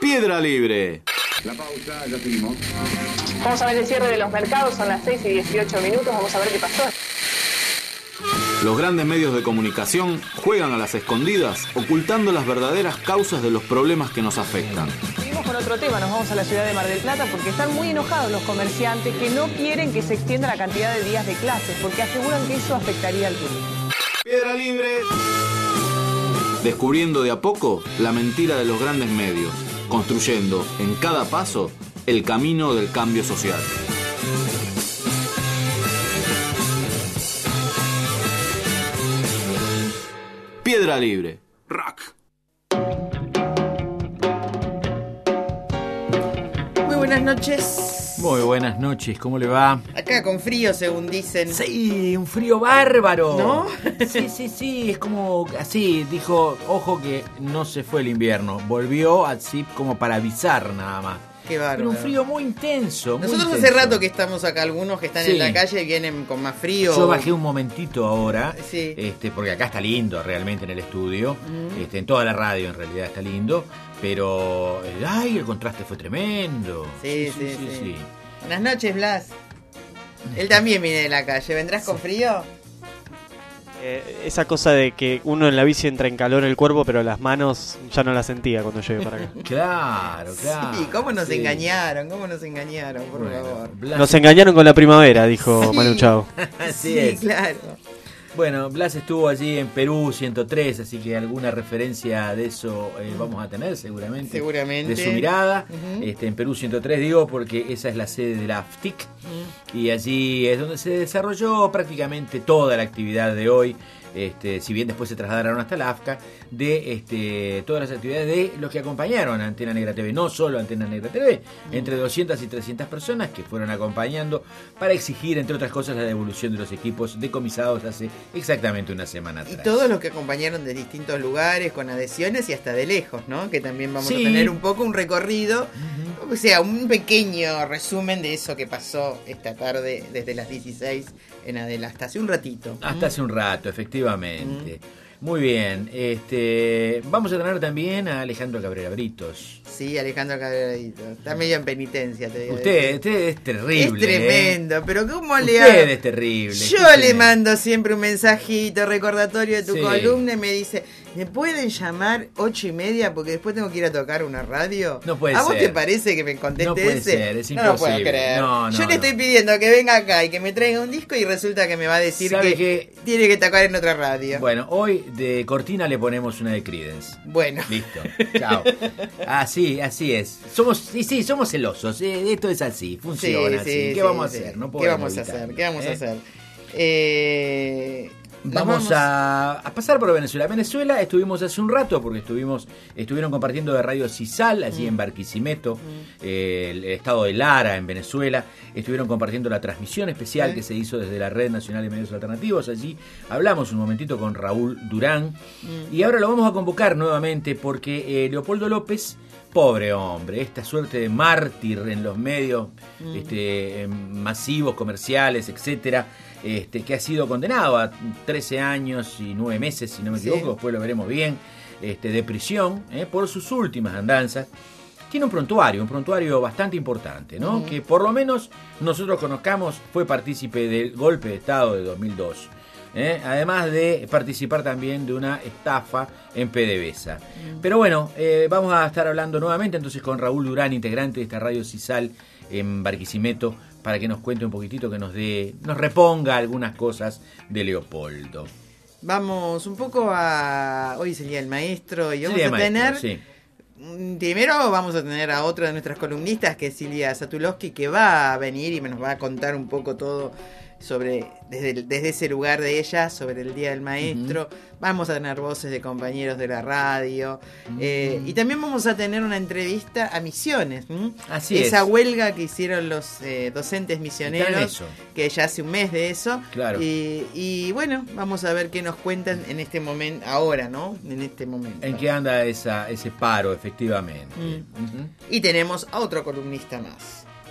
Piedra Libre. La pausa, ya seguimos. Vamos a ver el cierre de los mercados, son las 6:18, vamos a ver qué pasó. Los grandes medios de comunicación juegan a las escondidas, ocultando las verdaderas causas de los problemas que nos afectan. Seguimos con otro tema, nos vamos a la ciudad de Mar del Plata porque están muy enojados los comerciantes que no quieren que se extienda la cantidad de días de clases porque aseguran que eso afectaría al turismo. Piedra Libre. Descubriendo de a poco la mentira de los grandes medios, construyendo en cada paso el camino del cambio social. Piedra Libre. Rock. Muy buenas noches. Muy buenas noches, ¿cómo le va? Acá con frío, según dicen. Sí, un frío bárbaro. ¿No? Sí, es como así, dijo, ojo que no se fue el invierno, volvió así como para avisar nada más. Qué bárbaro. Pero un frío muy intenso. Nosotros muy hace intenso. rato que estamos acá, algunos que están Sí. en la calle y vienen con más frío. Yo bajé un momentito ahora, Sí. porque acá está lindo realmente en el estudio, en toda la radio en realidad está lindo, pero el contraste fue tremendo. Sí. Buenas noches, Blas. Él también viene de la calle. ¿Vendrás con frío? Esa cosa de que uno en la bici entra en calor el cuerpo, pero las manos ya no las sentía cuando llegué para acá. Claro. Sí, ¿cómo nos Sí. engañaron, por Bueno, favor? Blas- Nos engañaron con la primavera, dijo Sí. Manu Chao. Así Sí, es. claro. Bueno, Blas estuvo allí en Perú 103, así que alguna referencia de eso vamos a tener seguramente. Seguramente. De su mirada. Ujú. En Perú 103 digo porque esa es la sede de la AFTIC y allí es donde se desarrolló prácticamente toda la actividad de hoy. Si bien después se trasladaron hasta la AFCA, de todas las actividades de los que acompañaron a Antena Negra TV, no solo a Antena Negra TV, entre 200 y 300 personas que fueron acompañando para exigir, entre otras cosas, la devolución de los equipos decomisados hace exactamente una semana Y atrás. todos los que acompañaron de distintos lugares, con adhesiones y hasta de lejos, ¿no? Que también vamos Sí. a tener un poco un recorrido, o sea, un pequeño resumen de eso que pasó esta tarde desde las 16 en adelante, hasta hace un ratito. Hasta hace un rato, efectivamente. Muy bien. Vamos a tener también a Alejandro Cabrera Britos. Sí, Alejandro Cabradito. Está medio en penitencia, te digo. Usted es terrible. Es tremendo, pero ¿cómo le Usted hago? es terrible. Yo escúcheme. le mando siempre un mensajito, recordatorio de tu Sí. columna y me dice, ¿me pueden llamar 8:30 porque después tengo que ir a tocar una radio? No puede ¿A vos ser. te parece que me conteste No puede ese? ser, es No lo puedo imposible. creer. No, Yo le no. estoy pidiendo que venga acá y que me traiga un disco y resulta que me va a decir ¿Sabe que qué? tiene que tocar en otra radio. Bueno, hoy de cortina le ponemos una de Creedence. Bueno. Listo. Chao. Así es. Somos celosos. Esto es así, funciona así. ¿Qué vamos a hacer? No ¿Qué vamos a podemos hacer? evitarlo, ¿Qué vamos a ¿eh? hacer? Vamos a pasar por Venezuela. Venezuela estuvimos hace un rato porque estuvieron compartiendo de Radio Cisal allí en Barquisimeto, el estado de Lara en Venezuela. Estuvieron compartiendo la transmisión especial que se hizo desde la Red Nacional de Medios Alternativos. Allí hablamos un momentito con Raúl Durán y ahora lo vamos a convocar nuevamente porque Leopoldo López, pobre hombre, esta suerte de mártir en los medios masivos, comerciales, etcétera, que ha sido condenado a 13 años y 9 meses, si no me equivoco, después lo veremos bien, de prisión por sus últimas andanzas. Tiene un prontuario bastante importante, ¿no? Que por lo menos nosotros conozcamos, fue partícipe del golpe de Estado de 2002. Además de participar también de una estafa en PDVSA. Pero bueno, vamos a estar hablando nuevamente entonces con Raúl Durán, integrante de esta Radio Cisal en Barquisimeto, para que nos cuente un poquitito, que nos reponga algunas cosas de Leopoldo. Vamos un poco a... Hoy es el Día del Maestro y vamos Sí, a maestro, tener... sí. Primero vamos a tener a otra de nuestras columnistas, que es Silvia Satulowski, que va a venir y nos va a contar un poco todo sobre desde ese lugar de ella, sobre el Día del Maestro. Vamos a tener voces de compañeros de la radio y también vamos a tener una entrevista a Misiones. Así Esa es. huelga que hicieron los docentes Está en misioneros, eso. que ya hace un mes de eso. Claro. Y bueno, vamos a ver qué nos cuentan en este momento, ahora, ¿no? En este momento. ¿En qué anda ese paro, efectivamente? Y tenemos a otro columnista más.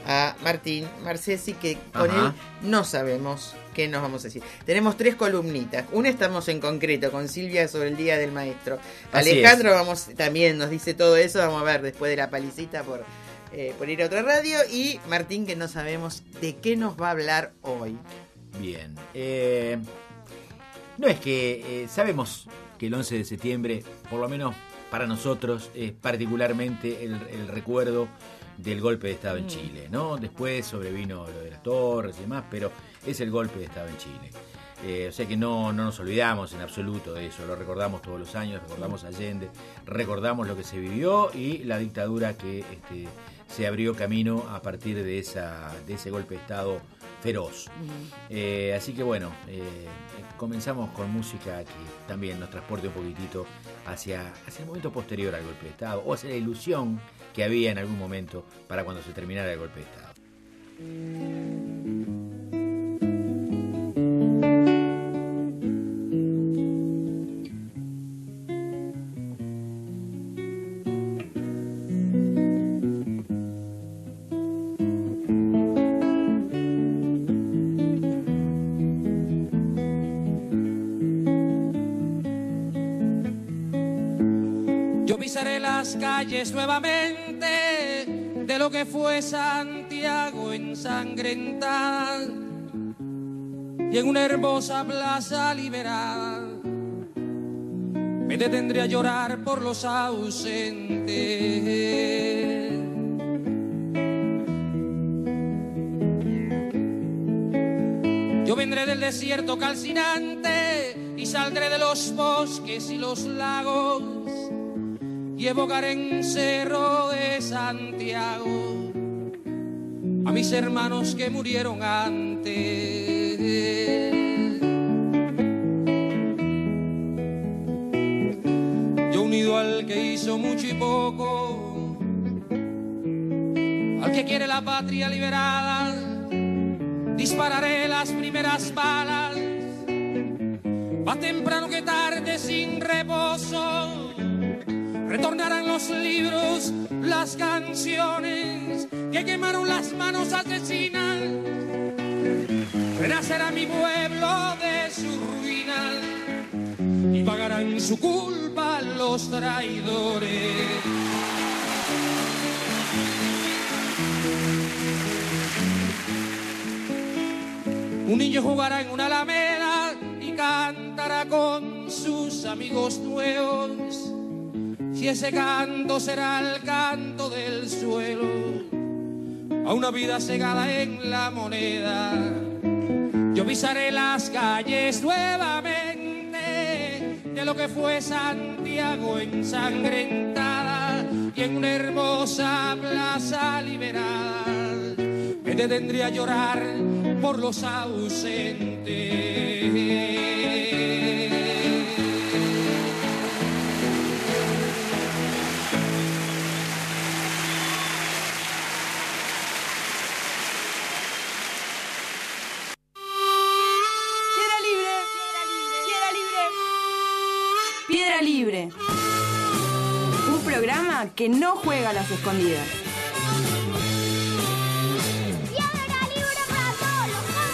a Martín Marcesi, que con Ajá. él no sabemos qué nos vamos a decir. Tenemos 3 columnitas. Una estamos en concreto con Silvia sobre el Día del Maestro. Así Alejandro también nos dice todo eso. Vamos a ver después de la palicita por ir a otra radio. Y Martín, que no sabemos de qué nos va a hablar hoy. Bien. No es que sabemos que el 11 de septiembre, por lo menos para nosotros, es particularmente el recuerdo del golpe de Estado en Chile, ¿no? Después sobrevino lo de las torres y demás, pero es el golpe de Estado en Chile. O sea que no nos olvidamos en absoluto de eso, lo recordamos todos los años, recordamos a Allende, recordamos lo que se vivió y la dictadura que se abrió camino a partir de ese golpe de Estado feroz. Así que bueno, comenzamos con música que también nos transporte un poquitito hacia el momento posterior al golpe de Estado, o hacia la ilusión que había en algún momento para cuando se terminara el golpe de Estado. Pisaré las calles nuevamente de lo que fue Santiago ensangrentada y en una hermosa plaza liberada me detendré a llorar por los ausentes. Yo vendré del desierto calcinante y saldré de los bosques y los lagos y evocaré en Cerro de Santiago a mis hermanos que murieron antes. Yo unido al que hizo mucho y poco, al que quiere la patria liberada, dispararé las primeras balas, más temprano que tarde sin reposo. Retornarán los libros, las canciones que quemaron las manos asesinas. Renacerá mi pueblo de su ruina y pagarán su culpa los traidores. Un niño jugará en una alameda y cantará con sus amigos nuevos. Y ese canto será el canto del suelo a una vida cegada en la moneda. Yo pisaré las calles nuevamente de lo que fue Santiago ensangrentada y en una hermosa plaza liberada me detendré a llorar por los ausentes. Piedra Libre. Un programa que no juega a las escondidas. Piedra Libre para todos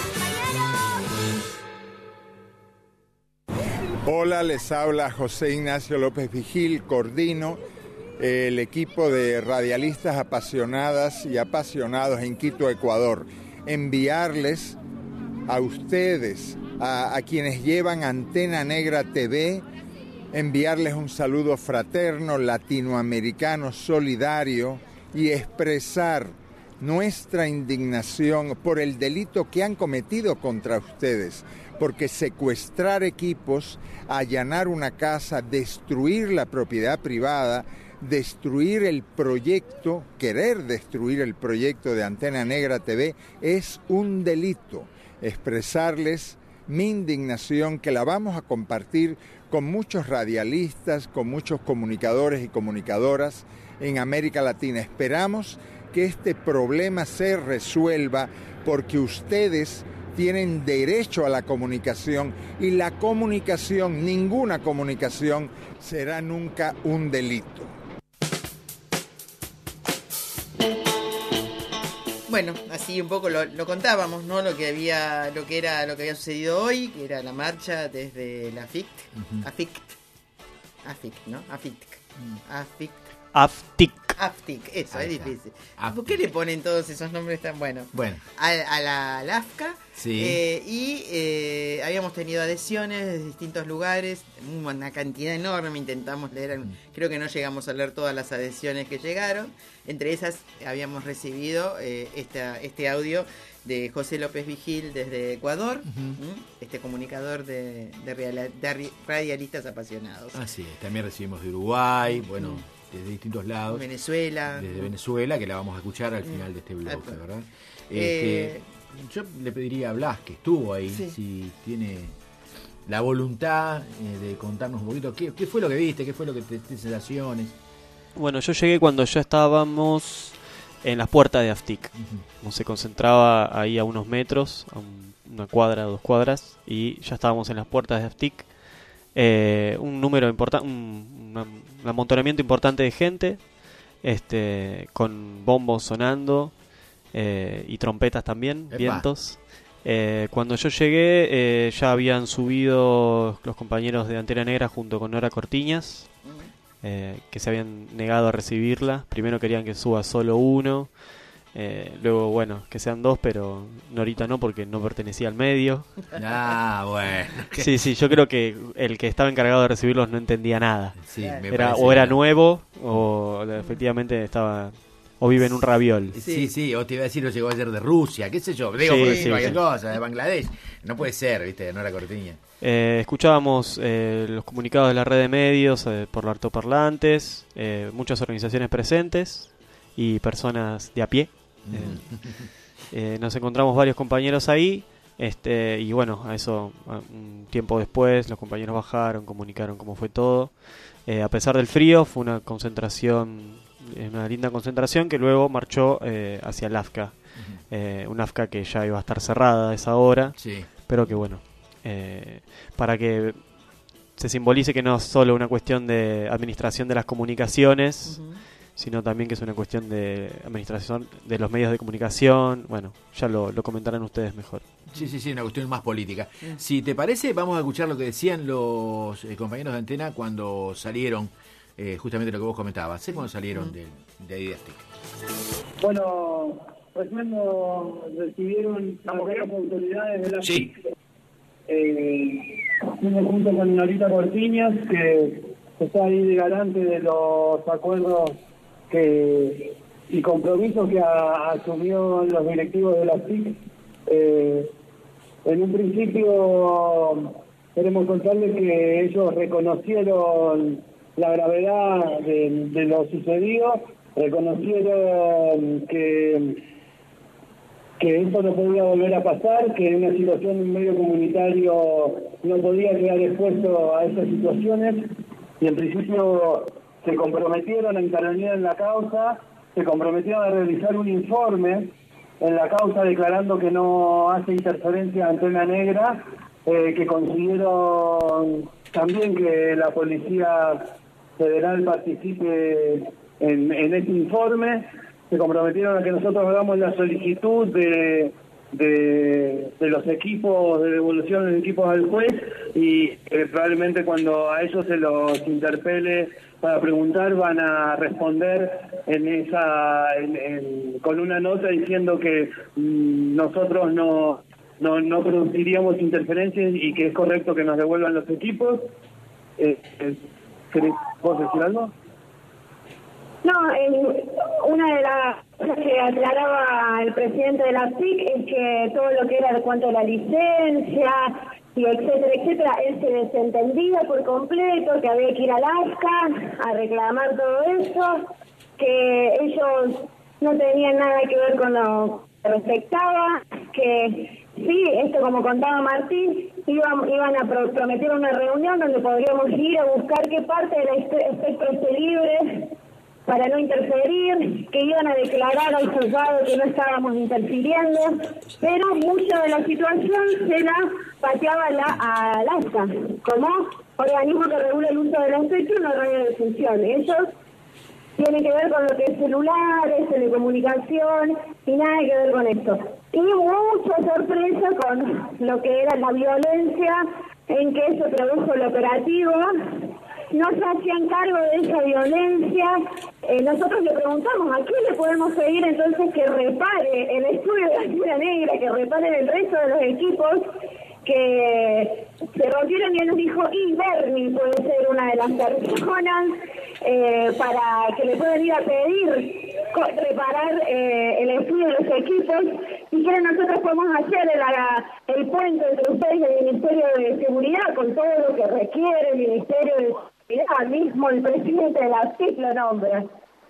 los compañeros. Hola, les habla José Ignacio López Vigil, coordino el equipo de radialistas apasionadas y apasionados en Quito, Ecuador. Enviarles a ustedes, a quienes llevan Antena Negra TV, enviarles un saludo fraterno, latinoamericano, solidario y expresar nuestra indignación por el delito que han cometido contra ustedes, porque secuestrar equipos, allanar una casa, destruir la propiedad privada, destruir el proyecto, querer destruir el proyecto de Antena Negra TV es un delito. Expresarles mi indignación, que la vamos a compartir con muchos radialistas, con muchos comunicadores y comunicadoras en América Latina. Esperamos que este problema se resuelva porque ustedes tienen derecho a la comunicación y la comunicación, ninguna comunicación será nunca un delito. Bueno, así un poco lo contábamos, ¿no? Lo que había sucedido hoy, que era la marcha desde la AFIC, ¿no? AFTIC, eso, ahí es difícil. AFTIC. ¿Por qué le ponen todos esos nombres tan buenos? Bueno. A la AFCA. Sí. Habíamos tenido adhesiones de distintos lugares, una cantidad enorme, intentamos leer, creo que no llegamos a leer todas las adhesiones que llegaron. Entre esas habíamos recibido este audio de José López Vigil desde Ecuador, este comunicador de radialistas apasionados. Así es, también recibimos de Uruguay, bueno, desde distintos lados. Venezuela. Desde Venezuela, que la vamos a escuchar al final de este blog, ¿verdad? Yo le pediría a Blas, que estuvo ahí, si tiene la voluntad de contarnos un poquito qué fue lo que viste, qué fue lo que te sensaciones. Bueno, yo llegué cuando ya estábamos en las puertas de AFTIC. Se concentraba ahí a unos metros, a una cuadra, 2 cuadras, y ya estábamos en las puertas de AFTIC. Un número importante, un amontonamiento importante de gente, con bombos sonando y trompetas también, vientos. Cuando yo llegué ya habían subido los compañeros de Antena Negra junto con Nora Cortiñas, que se habían negado a recibirla. Primero querían que suba solo uno, luego bueno, que sean 2, pero Norita no, porque no pertenecía al medio. Bueno. Sí, yo creo que el que estaba encargado de recibirlos no entendía nada. Sí, era nuevo, o efectivamente estaba, o vive en un raviol. Sí, o te iba a decir, lo llegó ayer de Rusia, qué sé yo, digo, por decir cualquier cosa, de Bangladesh. No puede ser, viste, no era Cortiña. Escuchábamos los comunicados de la red de medios por los altoparlantes, muchas organizaciones presentes y personas de a pie. Nos encontramos varios compañeros ahí, y bueno, a eso un tiempo después los compañeros bajaron, comunicaron cómo fue todo. A pesar del frío, fue una linda concentración que luego marchó hacia el AFCA, un AFCA que ya iba a estar cerrada a esa hora, pero que bueno, para que se simbolice que no es solo una cuestión de administración de las comunicaciones, sino también que es una cuestión de administración de los medios de comunicación. Bueno, ya lo comentarán ustedes mejor. Sí, una cuestión más política. Si te parece, vamos a escuchar lo que decían los compañeros de Antena cuando salieron, justamente lo que vos comentabas, cuando salieron de ahí de AFTIC. Bueno, recién nos recibieron las autoridades de la AFTIC. Junto con Norita Cortiñas, que está ahí de garante de los acuerdos y compromisos que asumió los directivos de la AFTIC. En un principio queremos contarles que ellos reconocieron la gravedad de lo sucedido, reconocieron que esto no podía volver a pasar, que en una situación de un medio comunitario no podía quedar expuesto a esas situaciones, y en principio se comprometieron a intervenir en la causa, se comprometieron a realizar un informe en la causa declarando que no hace interferencia Antena Negra, que consiguieron también que la Policía Federal participe en este informe, se comprometieron a que nosotros hagamos la solicitud de los equipos, de devolución de los equipos al juez, y probablemente cuando a ellos se los interpele para preguntar van a responder con una nota diciendo que nosotros no produciríamos interferencias y que es correcto que nos devuelvan los equipos. ¿Querés vos decir algo? No, una de las cosas que aclaraba el presidente de la AFTIC es que todo lo que era en cuanto a la licencia y etcétera, él se desentendía por completo, que había que ir al AFCA a reclamar todo eso, que ellos no tenían nada que ver con lo que respectaba, que sí, esto como contaba Martín, iban a prometer una reunión donde podríamos ir a buscar qué parte del espectro esté libre para no interferir, que iban a declarar al juzgado que no estábamos interfiriendo, pero mucha de la situación se la pateaba al AFCA, como organismo que regula el uso del espectro en la radiodifusión. Ellos tiene que ver con lo que es celulares, telecomunicación y nada que ver con esto. Y mucha sorpresa con lo que era la violencia en que se produjo el operativo. No se hacían cargo de esa violencia. Nosotros le preguntamos a quién le podemos pedir entonces que repare el estudio de la Antena Negra, que repare el resto de los equipos que se rompieron, y él nos dijo, y Bernie puede ser una de las personas para que le puedan ir a pedir reparar el estudio de los equipos. Si quieren, nosotros podemos hacer el puente entre ustedes y el Ministerio de Seguridad con todo lo que requiere el Ministerio de Seguridad. Mismo el presidente de la CIC lo nombra.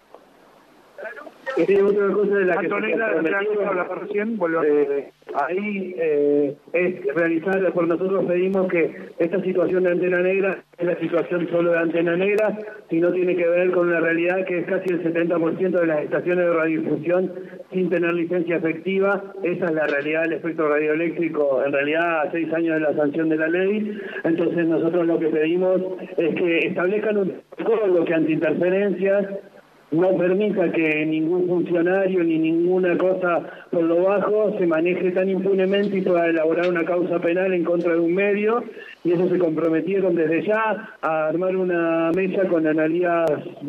Otra cosa de la que recién, ahí es realizar, por nosotros pedimos que esta situación de Antena Negra es la situación solo de Antena Negra, sino tiene que ver con una realidad que es casi el 70% de las estaciones de radiodifusión sin tener licencia efectiva. Esa es la realidad del espectro radioeléctrico, en realidad a 6 años de la sanción de la ley. Entonces nosotros lo que pedimos es que establezcan un protocolo que ante interferencias no permita que ningún funcionario ni ninguna cosa por lo bajo se maneje tan impunemente y pueda elaborar una causa penal en contra de un medio, y eso se comprometieron desde ya a armar una mesa con Analía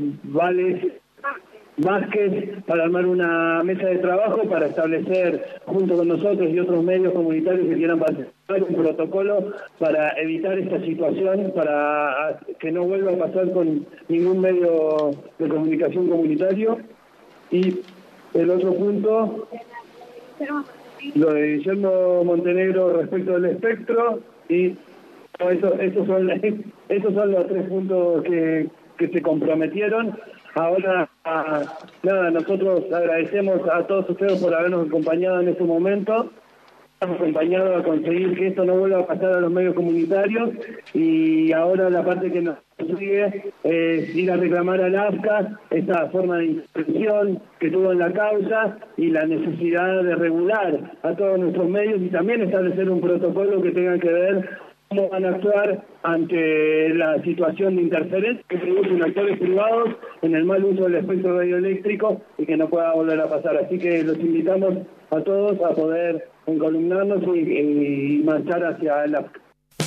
Vázquez para armar una mesa de trabajo para establecer junto con nosotros y otros medios comunitarios que quieran participar un protocolo para evitar esta situación, para que no vuelva a pasar con ningún medio de comunicación comunitario. Y el otro punto, lo de Guillermo Montenegro respecto del espectro, y esos son los 3 puntos que se comprometieron. Ahora, nada, nosotros agradecemos a todos ustedes por habernos acompañado en este momento, hemos acompañado a conseguir que esto no vuelva a pasar a los medios comunitarios, y ahora la parte que nos sigue es ir a reclamar al AFCA esta forma de intervención que tuvo en la causa y la necesidad de regular a todos nuestros medios y también establecer un protocolo que tenga que ver cómo van a actuar ante la situación de interferencia que producen actores privados en el mal uso del espectro radioeléctrico y que no pueda volver a pasar. Así que los invitamos a todos a poder encolumnarnos y marchar hacia el AFCA.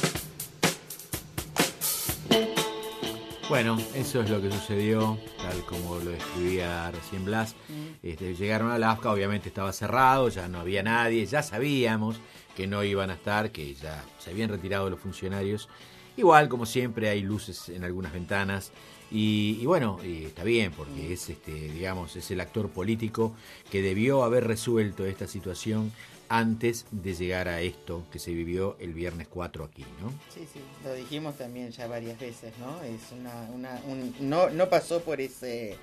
Bueno, eso es lo que sucedió, tal como lo describía recién Blas. Llegaron a la AFCA, obviamente estaba cerrado, ya no había nadie, ya sabíamos que no iban a estar, que ya se habían retirado los funcionarios. Igual, como siempre, hay luces en algunas ventanas y bueno, y está bien, porque es digamos, es el actor político que debió haber resuelto esta situación antes de llegar a esto que se vivió el viernes 4 aquí, ¿no? Sí, lo dijimos también ya varias veces, ¿no? Es no pasó por ese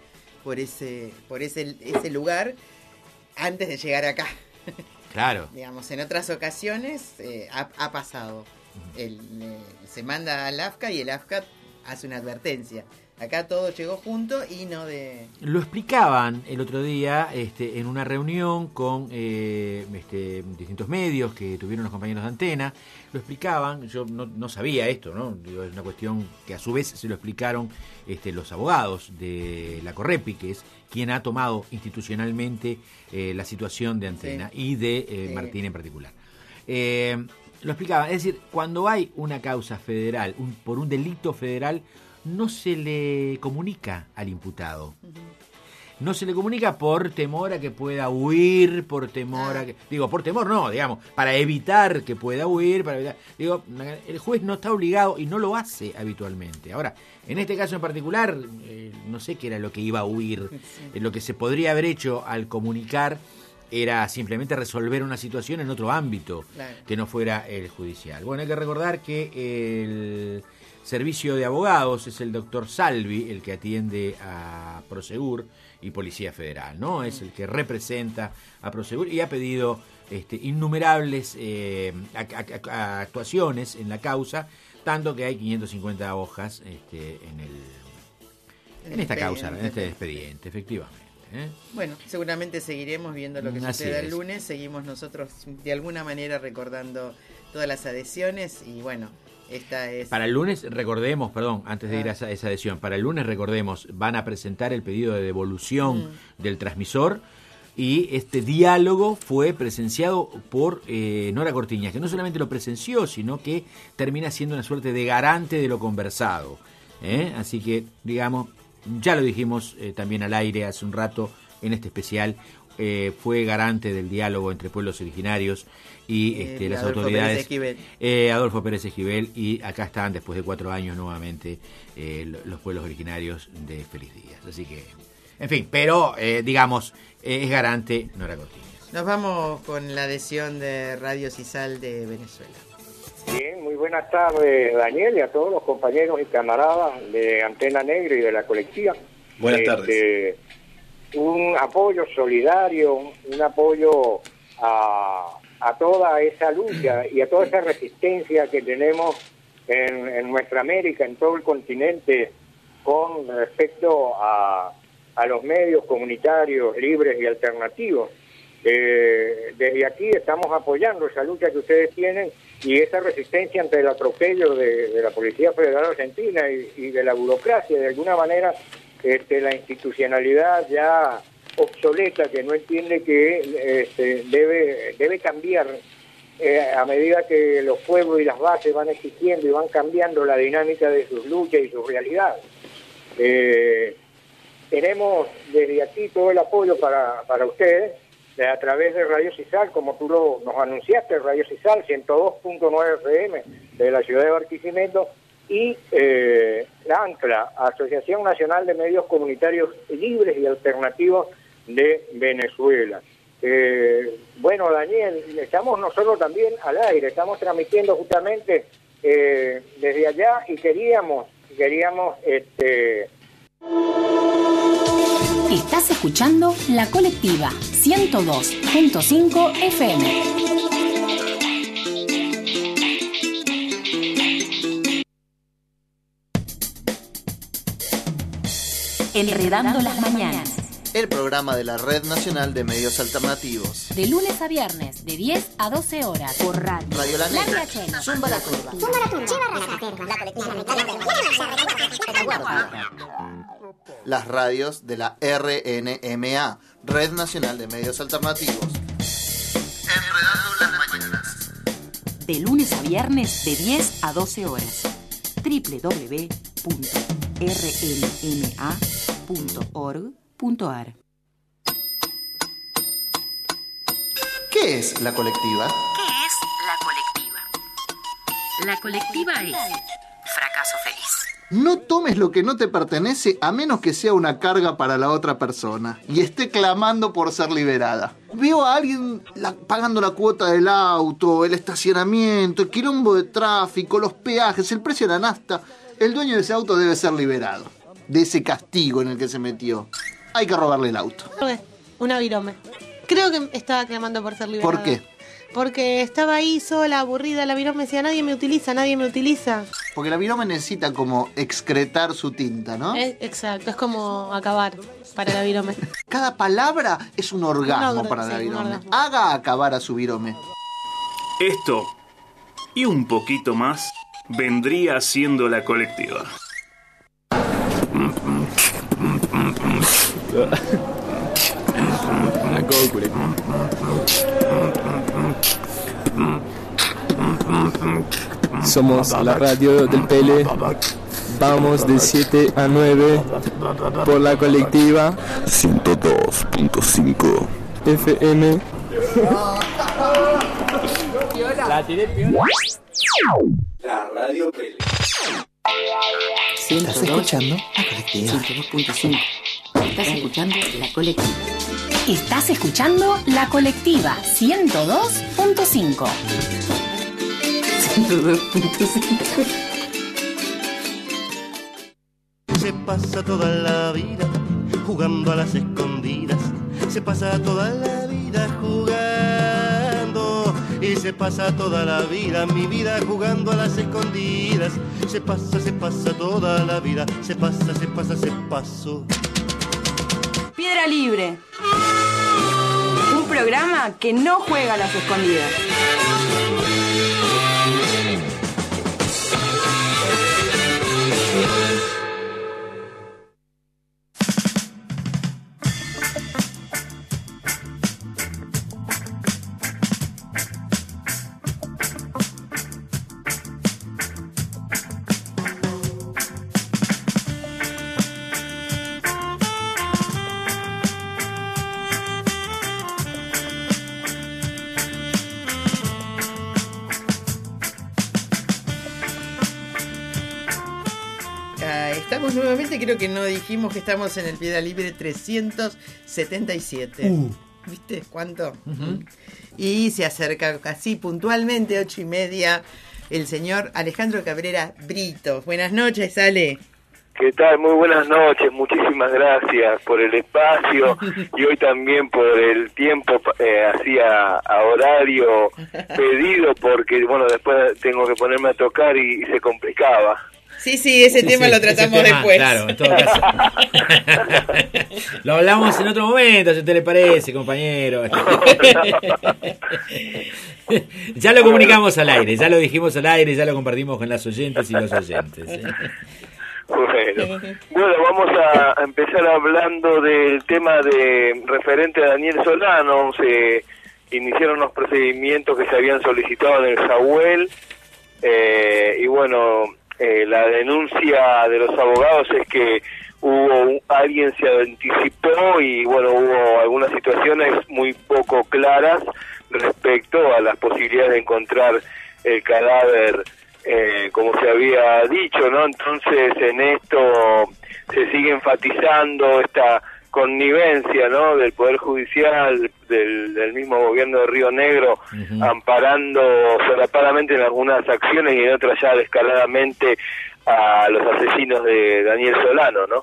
lugar antes de llegar acá. Claro. Digamos, en otras ocasiones ha pasado. Se manda al AFCA y el AFCA hace una advertencia. Acá todo llegó junto y no de... Lo explicaban el otro día en una reunión con distintos medios que tuvieron los compañeros de Antena. Lo explicaban, yo no sabía esto, ¿no? Es una cuestión que a su vez se lo explicaron los abogados de la Correpi, que es quien ha tomado institucionalmente la situación de Antena y de Martín en particular. Lo explicaban, es decir, cuando hay una causa federal, por un delito federal, no se le comunica al imputado. No se le comunica por temor a que pueda huir, por temor a que... por temor no, digamos, para evitar que pueda huir, el juez no está obligado y no lo hace habitualmente. Ahora, en este caso en particular, no sé qué era lo que iba a huir. Lo que se podría haber hecho al comunicar era simplemente resolver una situación en otro ámbito, que no fuera el judicial. Bueno, hay que recordar que el servicio de abogados es el doctor Salvi, el que atiende a Prosegur y Policía Federal, ¿no? Es el que representa a Prosegur y ha pedido innumerables actuaciones en la causa, tanto que hay 550 hojas en esta causa, en este expediente, efectivamente. Bueno, seguramente seguiremos viendo lo que sucede el lunes. Seguimos nosotros de alguna manera recordando todas las adhesiones y bueno, Esta es... Para el lunes, recordemos, perdón, antes de ir a esa adhesión, para el lunes, recordemos, van a presentar el pedido de devolución del transmisor, y este diálogo fue presenciado por Nora Cortiñas, que no solamente lo presenció, sino que termina siendo una suerte de garante de lo conversado. Así que, digamos, ya lo dijimos también al aire hace un rato en este especial, fue garante del diálogo entre pueblos originarios y las autoridades. Adolfo Pérez Esquivel, y acá están después de 4 años nuevamente los pueblos originarios de Feliz Días. Así que, en fin, pero digamos, es garante Nora Cortiñas. Nos vamos con la adhesión de Radio Cisal de Venezuela. Bien, muy buenas tardes, Daniel, y a todos los compañeros y camaradas de Antena Negra y de la colectiva. Buenas tardes. Un apoyo solidario, un apoyo a toda esa lucha y a toda esa resistencia que tenemos en nuestra América, en todo el continente, con respecto a los medios comunitarios libres y alternativos. Desde aquí estamos apoyando esa lucha que ustedes tienen y esa resistencia ante el atropello de la Policía Federal Argentina y de la burocracia. De alguna manera, la institucionalidad ya obsoleta, que no entiende que debe cambiar a medida que los pueblos y las bases van exigiendo y van cambiando la dinámica de sus luchas y sus realidades. Tenemos desde aquí todo el apoyo para ustedes, a través de Radio Cisal, como tú nos anunciaste, Radio Cisal 102.9 FM de la ciudad de Barquisimeto, y la ANCLA, Asociación Nacional de Medios Comunitarios Libres y Alternativos de Venezuela. Bueno, Daniel, estamos nosotros también al aire, estamos transmitiendo justamente desde allá, y queríamos Estás escuchando La Colectiva 102.5 FM. Enredando las mañanas. El programa de la Red Nacional de Medios Alternativos. De lunes a viernes, de 10 a 12 horas. Por radio. Radio La Negra. Zumba la Curva. Zumba la Curva. La Colectiva. Las radios de la RNMA, Red Nacional de Medios Alternativos. Enredando las mañanas. De lunes a viernes, de 10 a 12 horas. www.rnma.org.ar. ¿Qué es la colectiva? ¿Qué es la colectiva? La colectiva es fracaso feliz. No tomes lo que no te pertenece a menos que sea una carga para la otra persona y esté clamando por ser liberada. Veo a alguien pagando la cuota del auto, el estacionamiento, el quilombo de tráfico, los peajes, el precio de la nafta. El dueño de ese auto debe ser liberado de ese castigo en el que se metió. Hay que robarle el auto. Una virome. Creo que estaba clamando por ser liberada. ¿Por qué? Porque estaba ahí sola, aburrida. La virome decía, nadie me utiliza. Porque la virome necesita como excretar su tinta, ¿no? Exacto, es como acabar para la virome. Cada palabra es un orgasmo para la virome. Haga acabar a su virome. Esto y un poquito más vendría siendo la colectiva. Somos la radio del Pele. Vamos de 7 a 9 por la colectiva 102.5 FM. La tiré piola. La radio Pele. ¿Estás escuchando? La colectiva 102.5. Estás escuchando La Colectiva. Estás escuchando La Colectiva 102.5. 102.5. Se pasa toda la vida jugando a las escondidas. Se pasa toda la vida jugando. Y se pasa toda la vida, mi vida jugando a las escondidas. Se pasa toda la vida. Se pasó. Piedra Libre. Un programa que no juega a las escondidas. Estamos nuevamente, creo que no dijimos que estamos en el Piedra Libre 377. ¿Viste cuánto? Y se acerca casi puntualmente, 8:30, el señor Alejandro Cabrera Brito. Buenas noches, Ale. ¿Qué tal? Muy buenas noches, muchísimas gracias por el espacio y hoy también por el tiempo hacía a horario pedido porque, bueno, después tengo que ponerme a tocar y se complicaba. Sí, ese tema lo tratamos después. Claro, en todo caso. Lo hablamos en otro momento, si a usted le parece, compañero. Ya lo comunicamos al aire, ya lo dijimos al aire, ya lo compartimos con las oyentes y los oyentes. Bueno, vamos a empezar hablando del tema de referente a Daniel Solano. Se iniciaron los procedimientos que se habían solicitado en el Sahuel y bueno, la denuncia de los abogados es que alguien se anticipó y bueno, hubo algunas situaciones muy poco claras respecto a las posibilidades de encontrar el cadáver como se había dicho, ¿no? Entonces en esto se sigue enfatizando esta connivencia, ¿no? Del Poder Judicial, del mismo gobierno de Río Negro, amparando solapadamente en algunas acciones y en otras ya descaradamente a los asesinos de Daniel Solano, ¿no?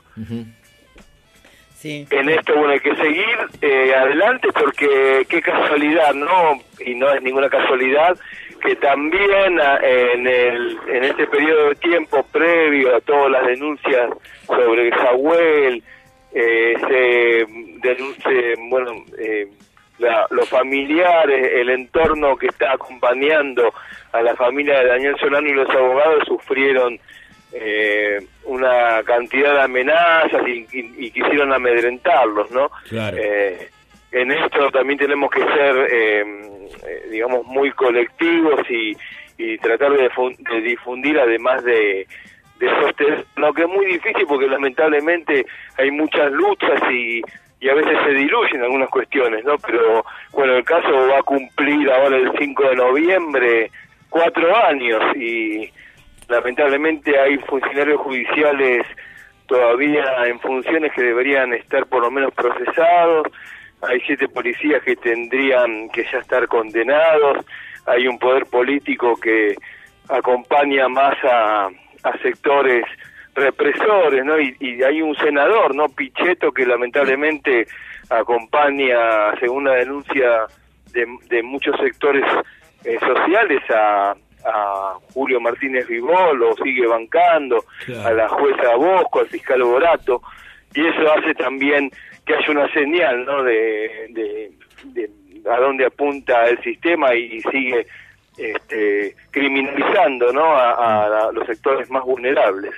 Sí. En esto, bueno, hay que seguir adelante porque qué casualidad, ¿no? Y no es ninguna casualidad que también en este periodo de tiempo previo a todas las denuncias sobre el Sahuel, se denuncien, bueno, los familiares, el entorno que está acompañando a la familia de Daniel Solano y los abogados sufrieron una cantidad de amenazas y quisieron amedrentarlos, ¿no? Claro. En esto también tenemos que ser, digamos, muy colectivos y tratar de difundir, además de sostener, lo que es muy difícil porque lamentablemente hay muchas luchas y a veces se diluyen algunas cuestiones, ¿no? Pero bueno, el caso va a cumplir ahora el 5 de noviembre 4 años y lamentablemente hay funcionarios judiciales todavía en funciones que deberían estar por lo menos procesados, hay 7 policías que tendrían que ya estar condenados, hay un poder político que acompaña más a sectores represores, ¿no? Y hay un senador, ¿no? Pichetto, que lamentablemente acompaña, según la denuncia de muchos sectores sociales, a Julio Martínez Vivó, lo sigue bancando, claro, a la jueza Bosco, al fiscal Borato, y eso hace también que haya una señal, ¿no? de a dónde apunta el sistema y sigue criminalizando, ¿no? a los sectores más vulnerables.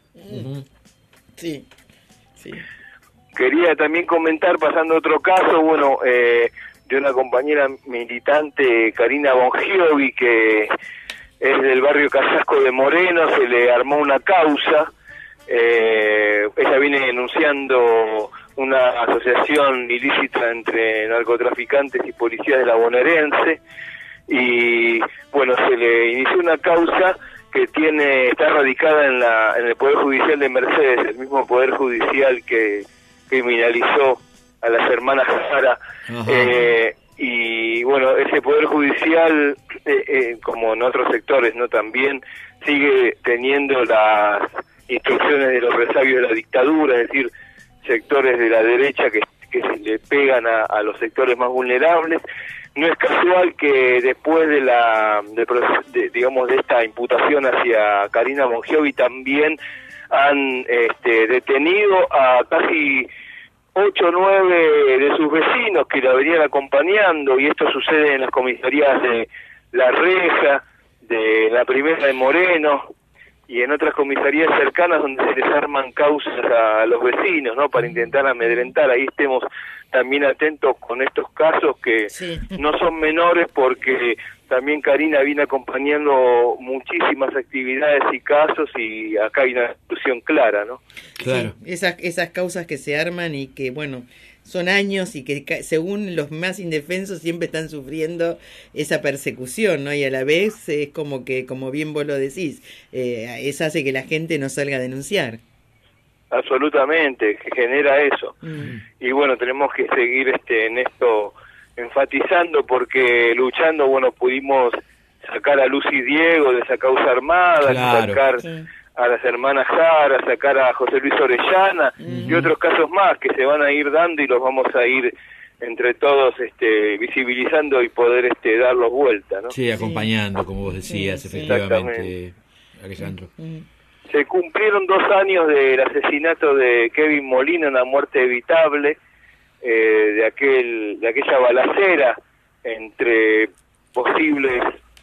Sí. Quería también comentar, pasando a otro caso, bueno, de una compañera militante, Karina Bongiovi, que es del barrio Casasco de Moreno, se le armó una causa. Ella viene denunciando una asociación ilícita entre narcotraficantes y policías de la bonaerense, y bueno, se le inició una causa que está radicada en el Poder Judicial de Mercedes, el mismo Poder Judicial que criminalizó a las hermanas Jara. Y bueno, ese Poder Judicial, como en otros sectores, no, también sigue teniendo las instrucciones de los resabios de la dictadura, es decir, sectores de la derecha que le pegan a los sectores más vulnerables. No es casual que después de digamos, de esta imputación hacia Karina Bongiovi también han detenido a casi 8 o 9 de sus vecinos que la venían acompañando, y esto sucede en las comisarías de La Reja, de la Primera de Moreno y en otras comisarías cercanas donde se les arman causas a los vecinos, ¿no? Para intentar amedrentar. Ahí estemos también atentos con estos casos que no son menores, porque también Karina viene acompañando muchísimas actividades y casos, y acá hay una discusión clara, ¿no? Claro. Sí, esas causas que se arman y que, bueno, son años y que según los más indefensos siempre están sufriendo esa persecución, ¿no? Y a la vez es como que, como bien vos lo decís, eso hace que la gente no salga a denunciar. absolutamente, que genera eso. Y bueno, tenemos que seguir en esto enfatizando, porque luchando, bueno, pudimos sacar a Lucy Diego de esa causa armada, sacar a las hermanas Jara, sacar a José Luis Orellana y otros casos más que se van a ir dando y los vamos a ir entre todos visibilizando y poder darlos vuelta, ¿no? Sí, acompañando, como vos decías, efectivamente, Alejandro. Se cumplieron 2 años del asesinato de Kevin Molina, una muerte evitable, de aquella balacera entre posibles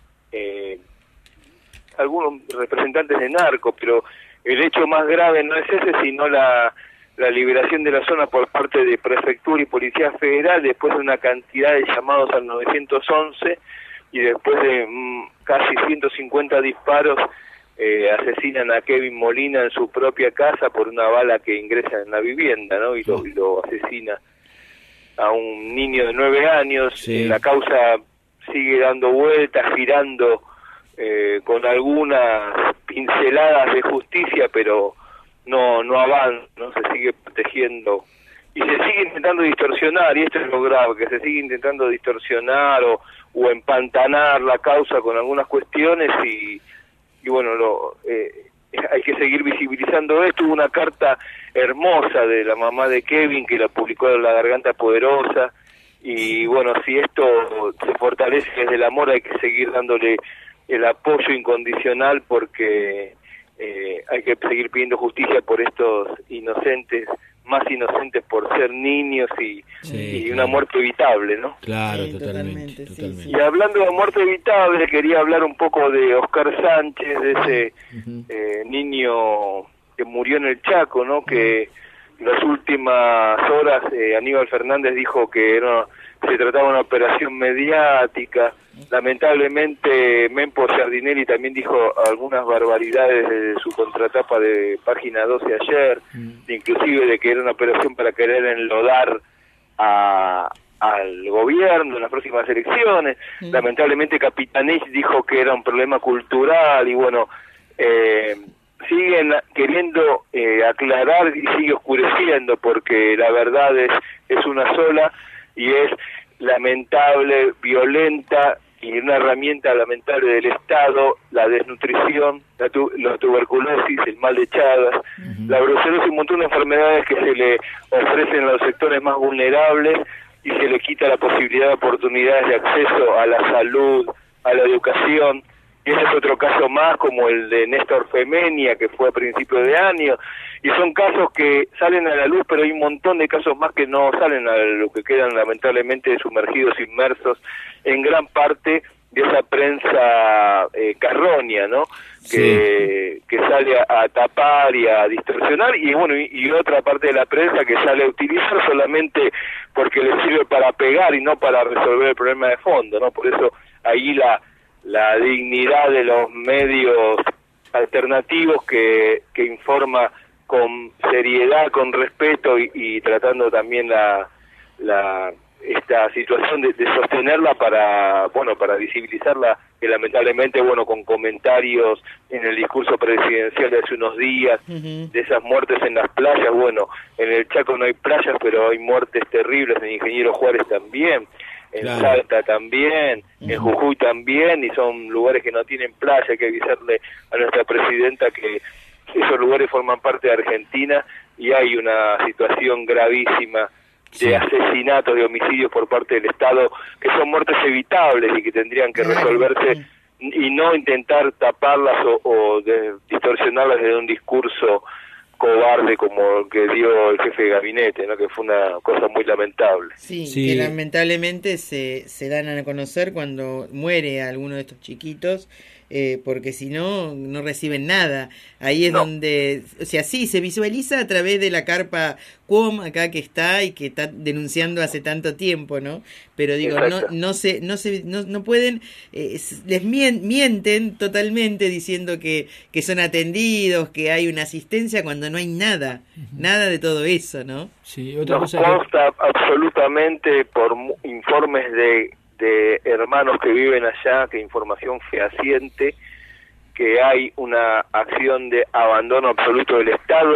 algunos representantes de narcos, pero el hecho más grave no es ese, sino la liberación de la zona por parte de Prefectura y Policía Federal, después de una cantidad de llamados al 911 y después de casi 150 disparos, asesinan a Kevin Molina en su propia casa por una bala que ingresa en la vivienda, ¿no? Y lo asesina a un niño de 9 años. La causa sigue dando vueltas, girando con algunas pinceladas de justicia, pero no avanza, no se sigue protegiendo y se sigue intentando distorsionar, y esto es lo grave, que se sigue intentando distorsionar o empantanar la causa con algunas cuestiones y bueno, hay que seguir visibilizando esto. Hubo una carta hermosa de la mamá de Kevin que la publicó en La Garganta Poderosa, y bueno, si esto se fortalece desde el amor, hay que seguir dándole el apoyo incondicional, porque hay que seguir pidiendo justicia por estos inocentes, más inocentes por ser niños y una muerte evitable, ¿no? Claro, totalmente. Y hablando de muerte evitable, quería hablar un poco de Oscar Sánchez, de ese niño que murió en el Chaco, ¿no? Que en las últimas horas Aníbal Fernández dijo que se trataba de una operación mediática. Lamentablemente Mempo Giardinelli también dijo algunas barbaridades de su contratapa de Página 12 ayer, inclusive de que era una operación para querer enlodar al gobierno en las próximas elecciones. Lamentablemente Capitanich dijo que era un problema cultural, y bueno, siguen queriendo aclarar y sigue oscureciendo, porque la verdad es una sola, y es lamentable, violenta, y una herramienta lamentable del Estado, la desnutrición, la tuberculosis, el mal de Chagas, la brucelosis, un montón de enfermedades que se le ofrecen a los sectores más vulnerables y se le quita la posibilidad de oportunidades de acceso a la salud, a la educación. Y ese es otro caso más, como el de Néstor Femenia, que fue a principios de año, y son casos que salen a la luz, pero hay un montón de casos más que no salen a la luz, que quedan lamentablemente sumergidos, inmersos en gran parte de esa prensa carroña, ¿no? Que sale a tapar y a distorsionar, y bueno, y otra parte de la prensa que sale a utilizar solamente porque le sirve para pegar y no para resolver el problema de fondo, ¿no? Por eso ahí la dignidad de los medios alternativos que informa con seriedad, con respeto y tratando también esta situación de sostenerla para visibilizarla, que lamentablemente, bueno, con comentarios en el discurso presidencial de hace unos días, de esas muertes en las playas. Bueno, en el Chaco no hay playas, pero hay muertes terribles, en Ingeniero Juárez también, en Salta también, en Jujuy también, y son lugares que no tienen playa. Hay que avisarle a nuestra presidenta que esos lugares forman parte de Argentina y hay una situación gravísima de asesinatos, de homicidios por parte del Estado, que son muertes evitables y que tendrían que resolverse, y no intentar taparlas o distorsionarlas desde un discurso cobarde como el que dio el jefe de gabinete, ¿no? Que fue una cosa muy lamentable. Sí. Que lamentablemente se dan a conocer cuando muere alguno de estos chiquitos, porque si no reciben nada. Ahí es donde, o sea, sí, se visualiza a través de la carpa QOM acá que está y que está denunciando hace tanto tiempo, ¿no? Pero digo, no pueden, les mienten totalmente diciendo que son atendidos, que hay una asistencia, cuando no hay nada de todo eso, ¿no? Sí, nos consta absolutamente por informes de hermanos que viven allá, que información fehaciente, que hay una acción de abandono absoluto del Estado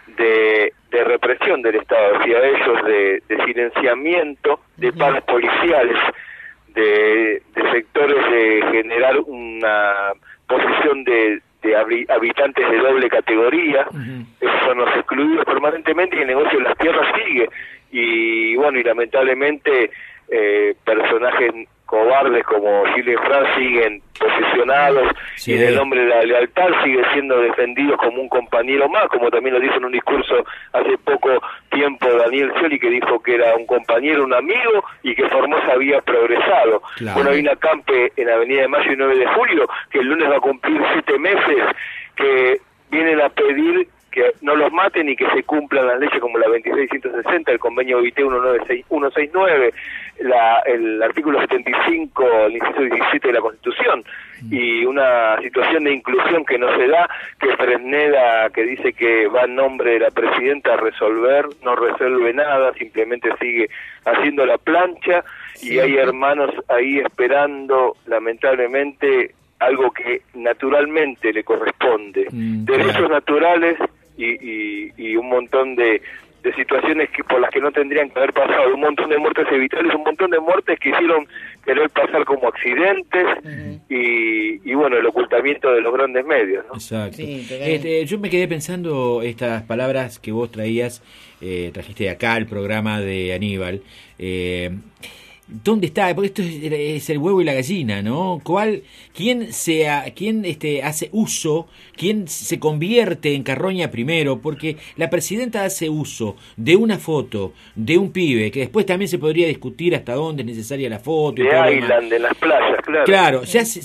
de represión del Estado, decía ellos, de silenciamiento de pares policiales, de sectores de generar una posición de habitantes de doble categoría. Esos son los excluidos permanentemente, y el negocio de las tierras sigue, y bueno, y lamentablemente personajes cobardes como Gilles Franz siguen posicionados, y en el nombre de la lealtad sigue siendo defendido como un compañero más, como también lo dijo en un discurso hace poco tiempo Daniel Scioli, que dijo que era un compañero, un amigo, y que Formosa había progresado. Bueno, hay una campe en Avenida de Mayo y 9 de Julio, que el lunes va a cumplir 7 meses, que vienen a pedir que no los maten y que se cumplan las leyes como la 2660, el convenio OIT 169, el artículo 75, el inciso 17 de la Constitución, y una situación de inclusión que no se da, que Fresneda, que dice que va en nombre de la presidenta a resolver, no resuelve nada, simplemente sigue haciendo la plancha, y hay hermanos ahí esperando, lamentablemente, algo que naturalmente le corresponde, derechos naturales y un montón de situaciones que por las que no tendrían que haber pasado, un montón de muertes evitables, un montón de muertes que hicieron querer pasar como accidentes, y bueno, el ocultamiento de los grandes medios, ¿no? Exacto. Yo me quedé pensando estas palabras que vos trajiste acá al programa de Aníbal. ¿Dónde está? Porque esto es el huevo y la gallina, ¿no? ¿Quién hace uso, quién se convierte en carroña primero? Porque la presidenta hace uso de una foto de un pibe, que después también se podría discutir hasta dónde es necesaria la foto. De Island, de las playas, claro. Claro,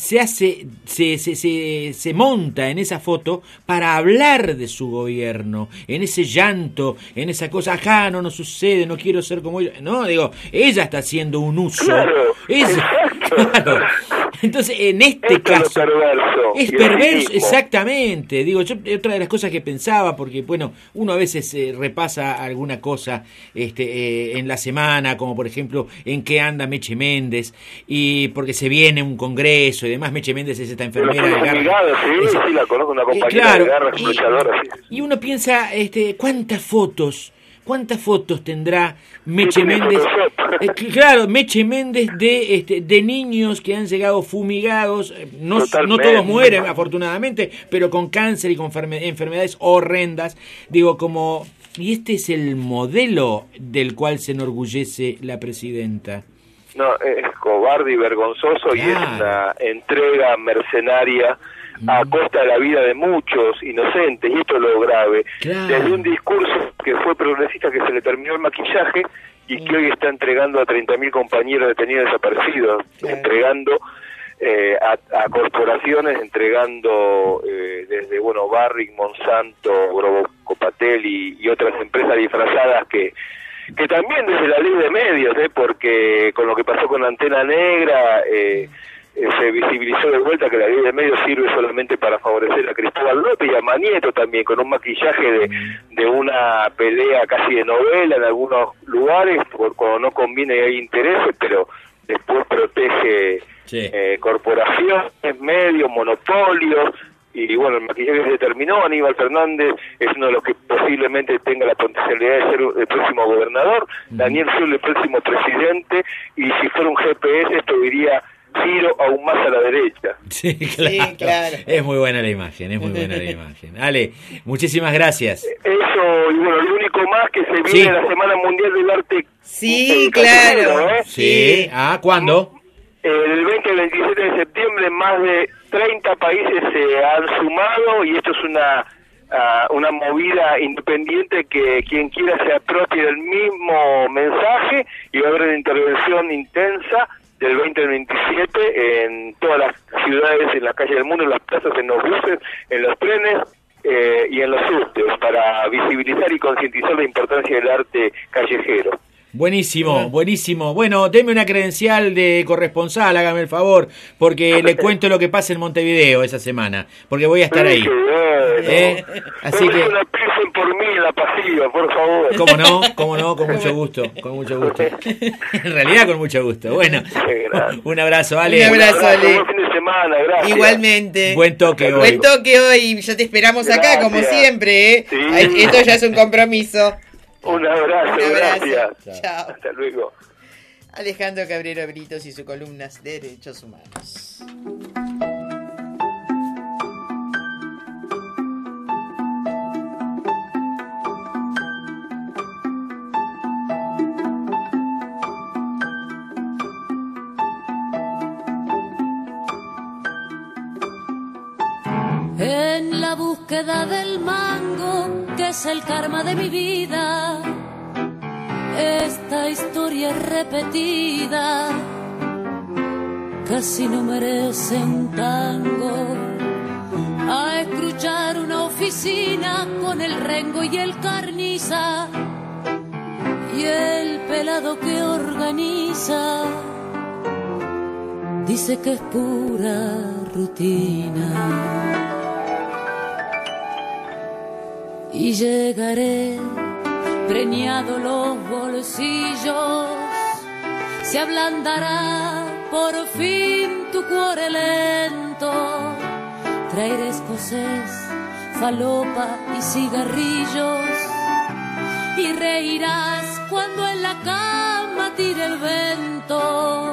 se monta en esa foto para hablar de su gobierno, en ese llanto, en esa cosa, acá no nos sucede, no quiero ser como ella. No, digo, ella está haciendo un uso. Claro. Entonces, en este caso es perverso, exactamente. Digo, yo otra de las cosas que pensaba, porque bueno, uno a veces repasa alguna cosa en la semana, como por ejemplo en qué anda Meche Méndez, y porque se viene un congreso y demás. Meche Méndez es esta enfermera de Garra. Sí, la conozco, una compañera de Garra, luchadora. Y uno piensa, ¿cuántas fotos tendrá Meche Méndez? Meche Méndez de niños que han llegado fumigados, no todos mueren afortunadamente, pero con cáncer y con enfermedades horrendas. Digo, y este es el modelo del cual se enorgullece la presidenta. No, es cobarde y vergonzoso, y es una entrega mercenaria a costa de la vida de muchos inocentes, y esto es lo grave. Desde un discurso que fue progresista, que se le terminó el maquillaje, y que hoy está entregando a 30.000 compañeros detenidos desaparecidos, entregando a corporaciones, entregando desde Barrick, Monsanto, Grobocopatel y otras empresas disfrazadas que también desde la ley de medios, porque con lo que pasó con Antena Negra, se visibilizó de vuelta que la ley de medios sirve solamente para favorecer a Cristóbal López y a Manieto también, con un maquillaje de una pelea casi de novela en algunos lugares, cuando no conviene y hay intereses, pero después protege corporaciones, medios, monopolios. Y bueno, el maquillaje se terminó. Aníbal Fernández es uno de los que posiblemente tenga la potencialidad de ser el próximo gobernador, Daniel Scioli el próximo presidente, y si fuera un GPS esto diría giro aún más a la derecha. Sí, claro. Es muy buena la imagen, Ale, muchísimas gracias. Eso, y bueno, lo único más que se viene la Semana Mundial del Arte. Sí, claro. Sí. ¿Cuándo? El 20 y el 27 de septiembre más de 30 países se han sumado, y esto es una movida independiente que quien quiera se apropie del mismo mensaje, y va a haber una intervención intensa del 20 al 27 en todas las ciudades, en las calles del mundo, en las plazas, en los buses, en los trenes y en los subtes, para visibilizar y concientizar la importancia del arte callejero. Buenísimo, buenísimo. Bueno, deme una credencial de corresponsal, hágame el favor, porque le cuento lo que pasa en Montevideo esa semana, porque voy a estar ahí. Así que una piensen por mí en la pasiva, por favor. Cómo no, con mucho gusto. En realidad con mucho gusto. Bueno, un abrazo, Ale. Un abrazo, Ale. Buen fin de semana, gracias. Igualmente. Buen toque hoy. Buen toque hoy, ya te esperamos acá, como siempre, ¿eh? Sí. Esto ya es un compromiso. Un abrazo, gracias. Chao. Hasta luego. Alejandro Cabrero Britos y su columna de Derechos Humanos. En la búsqueda del mango, que es el karma de mi vida, esta historia es repetida, casi no merece un tango. A escruchar una oficina con el rengo y el carniza, y el pelado que organiza dice que es pura rutina. Y llegaré preñado los bolsillos, se ablandará por fin tu cuore lento. Traeré escocés, falopa y cigarrillos, y reirás cuando en la cama tire el vento.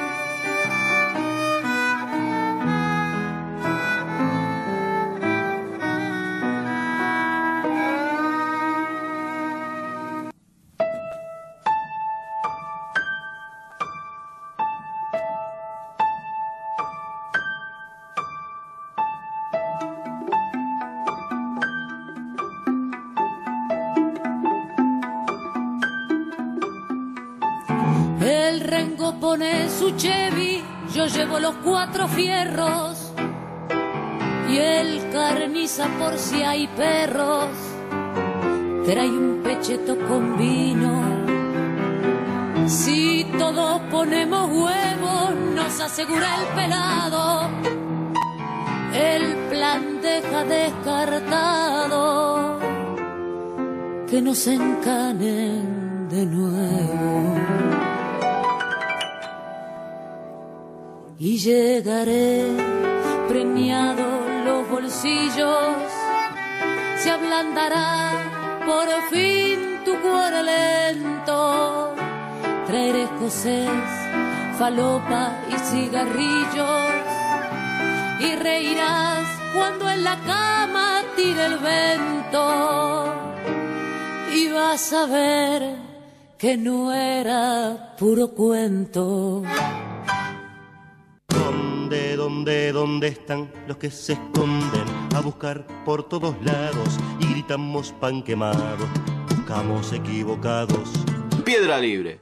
El rengo pone su Chevy, yo llevo los 4 fierros, y el carniza por si hay perros trae un pecheto con vino. Si todos ponemos huevos nos asegura el pelado, el plan deja descartado que nos encanen de nuevo. Y llegaré premiado los bolsillos, se ablandará por fin tu cuore lento. Traeré escocés, falopa y cigarrillos, y reirás cuando en la cama tire el vento. Y vas a ver que no era puro cuento. ¿Dónde están los que se esconden a buscar por todos lados y gritamos pan quemado? Buscamos equivocados. Piedra Libre.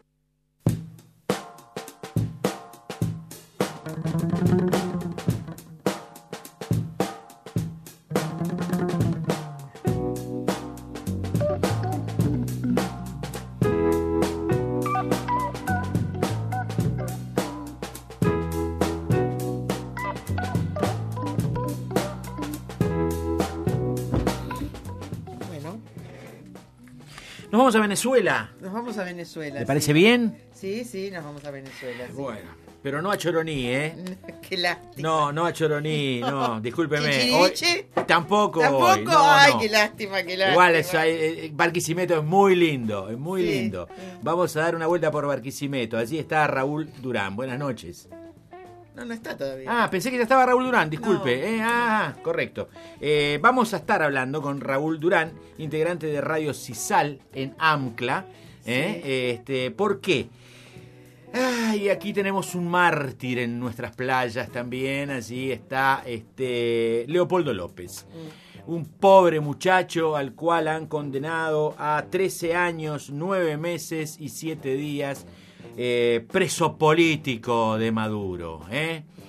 Nos vamos a Venezuela. Nos vamos a Venezuela. ¿Le parece bien? Sí, nos vamos a Venezuela. Sí. Bueno, pero no a Choroní, ¿eh? Qué lástima. No a Choroní, no, discúlpeme. ¿Chichiriche? Tampoco ¿Tampoco? hoy. No, Ay, no. qué lástima. Igual Barquisimeto es muy lindo, lindo. Vamos a dar una vuelta por Barquisimeto. Allí está Raúl Durán. Buenas noches. No está todavía. Ah, pensé que ya estaba Raúl Durán, disculpe. Correcto. Vamos a estar hablando con Raúl Durán, integrante de Radio Cisal en Amcla. ¿Por qué? Y aquí tenemos un mártir en nuestras playas también. Allí está Leopoldo López. Un pobre muchacho al cual han condenado a 13 años, 9 meses y 7 días preso político de Maduro.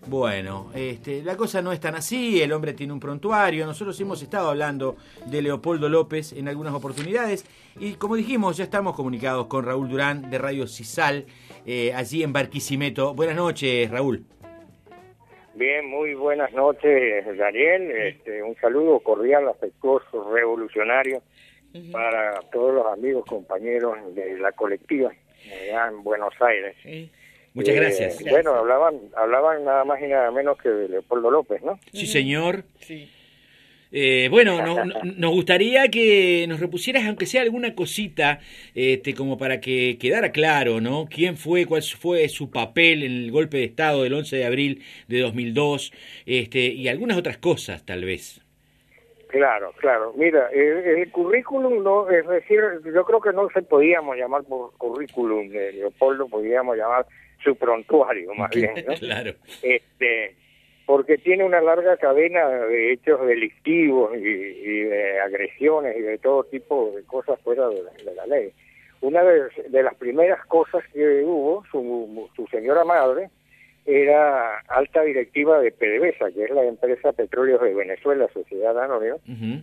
Bueno, la cosa no es tan así, el hombre tiene un prontuario, nosotros hemos estado hablando de Leopoldo López en algunas oportunidades y como dijimos ya estamos comunicados con Raúl Durán de Radio Cisal, allí en Barquisimeto. Buenas noches, Raúl. Bien, muy buenas noches, Daniel. Un saludo cordial, afectuoso, revolucionario para todos los amigos, compañeros de la colectiva allá en Buenos Aires. Sí. Muchas gracias. Bueno, hablaban nada más y nada menos que de Leopoldo López, ¿no? Sí, señor. Sí. Bueno, nos gustaría que nos repusieras, aunque sea alguna cosita, como para que quedara claro, ¿no? ¿Quién fue, cuál fue su papel en el golpe de Estado del 11 de abril de 2002, y algunas otras cosas, tal vez? Claro. Mira, el currículum, no, es decir, yo creo que no se podíamos llamar por currículum de Leopoldo, podíamos llamar su prontuario, más bien, ¿no? Claro. Porque tiene una larga cadena de hechos delictivos y de agresiones y de todo tipo de cosas fuera de la ley. Una de las primeras cosas que hubo, su señora madre era alta directiva de PDVSA, que es la empresa Petróleos de Venezuela, Sociedad Anónima,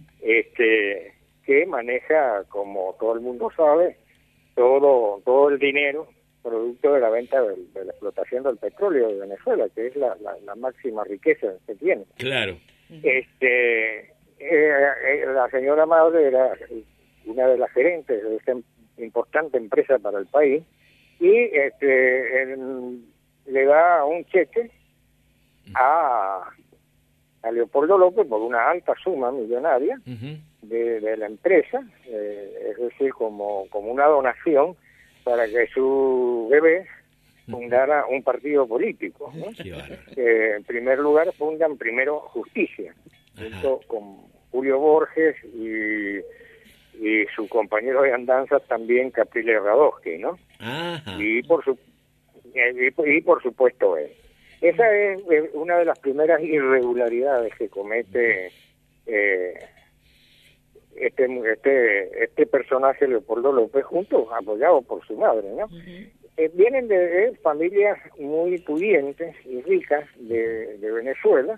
que maneja, como todo el mundo sabe, todo el dinero producto de la venta de la explotación del petróleo de Venezuela, que es la máxima riqueza que tiene. Claro. La señora madre era una de las gerentes de esta importante empresa para el país y le da un cheque a Leopoldo López por una alta suma millonaria de la empresa, es decir, como una donación para que su bebé fundara un partido político, ¿no? En primer lugar fundan primero Justicia, junto con Julio Borges y su compañero de andanzas también Capriles Radosky, ¿no? Y por supuesto él. Esa es una de las primeras irregularidades que comete este personaje Leopoldo López, apoyado por su madre, ¿no? Vienen de familias muy pudientes y ricas de Venezuela.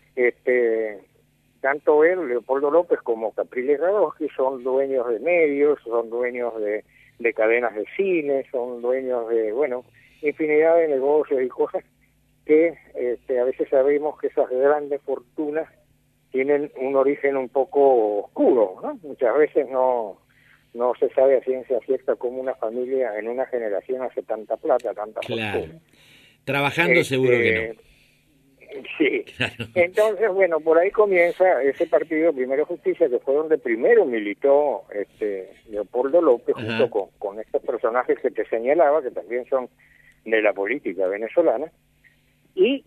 Tanto él, Leopoldo López, como Capriles Radosky son dueños de medios, son dueños de cadenas de cine, son dueños de, infinidad de negocios y cosas que a veces sabemos que esas grandes fortunas tienen un origen un poco oscuro, ¿no? Muchas veces no se sabe a ciencia cierta cómo una familia en una generación hace tanta plata, tanta fortuna. Trabajando seguro que no. Sí. Claro. Entonces, por ahí comienza ese partido Primero Justicia, que fue donde primero militó Leopoldo López, junto con estos personajes que te señalaba, que también son de la política venezolana, y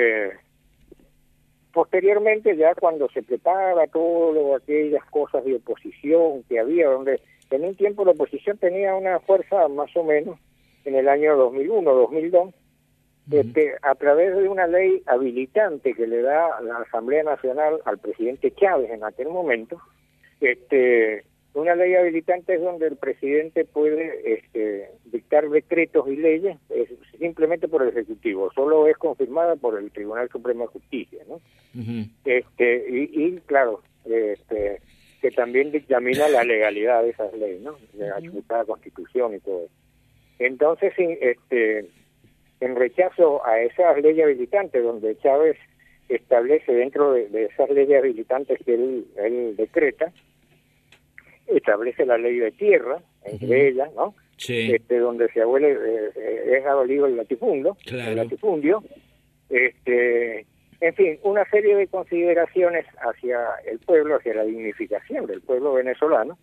posteriormente, ya cuando se prepara todo aquellas cosas de oposición que había, donde en un tiempo la oposición tenía una fuerza más o menos en el año 2001, 2002, a través de una ley habilitante que le da la Asamblea Nacional al presidente Chávez en aquel momento, una ley habilitante es donde el presidente puede dictar decretos y leyes simplemente por el Ejecutivo, solo es confirmada por el Tribunal Supremo de Justicia, ¿no? Claro, que también dictamina la legalidad de esas leyes, ¿no? La Constitución y todo eso. Entonces, en rechazo a esas leyes habilitantes, donde Chávez establece dentro de esas leyes habilitantes que él decreta, establece la ley de tierra, entre ellas, ¿no? Sí. Donde se es abolido el latifundio, en fin, una serie de consideraciones hacia el pueblo, hacia la dignificación del pueblo venezolano,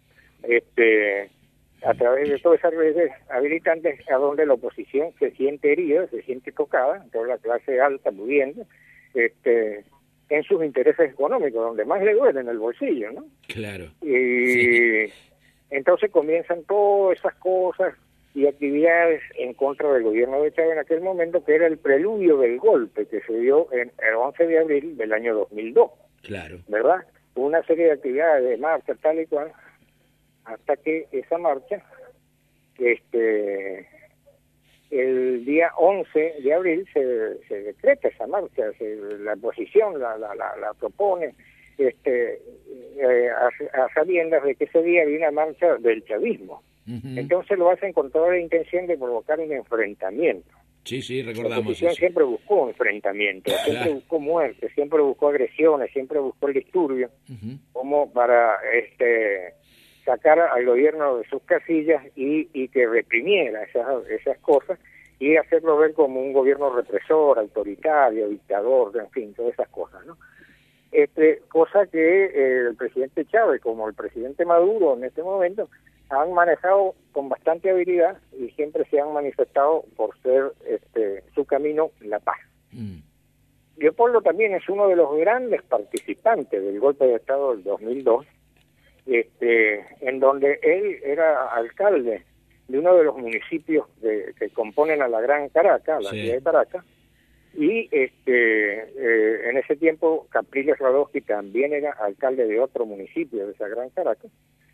a través de todas esas leyes habilitantes, a donde la oposición se siente herida, se siente tocada, toda la clase alta, pudiente, en sus intereses económicos, donde más le duele en el bolsillo, ¿no? Claro. Y entonces comienzan todas esas cosas y actividades en contra del gobierno de Chávez en aquel momento, que era el preludio del golpe que se dio el 11 de abril del año 2002. Claro. ¿Verdad? Una serie de actividades de marcha, tal y cual, hasta que esa marcha, el día 11 de abril se decreta esa marcha, la oposición la propone, a sabiendas de que ese día había una marcha del chavismo. Entonces lo hacen con toda la intención de provocar un enfrentamiento. Sí, recordamos. La oposición siempre buscó enfrentamiento, siempre buscó muerte, siempre buscó agresiones, siempre buscó el disturbio, como para sacar al gobierno de sus casillas y que reprimiera esas cosas y hacerlo ver como un gobierno represor, autoritario, dictador, en fin, todas esas cosas, ¿no? Cosa que el presidente Chávez, como el presidente Maduro en este momento, han manejado con bastante habilidad y siempre se han manifestado por ser su camino la paz. Leopoldo también es uno de los grandes participantes del golpe de Estado del 2002, en donde él era alcalde de uno de los municipios que componen a la Gran Caracas, la ciudad de Caracas, y en ese tiempo Capriles Radowski también era alcalde de otro municipio de esa Gran Caracas,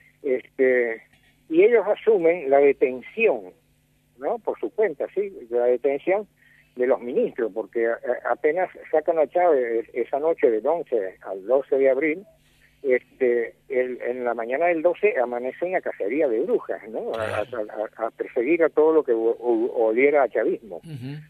y ellos asumen la detención, ¿no? Por su cuenta, sí, la detención de los ministros, porque apenas sacan a Chávez esa noche del 11 al 12 de abril, en la mañana del 12 amanece una cacería de brujas, ¿no? A perseguir a todo lo que oliera a chavismo.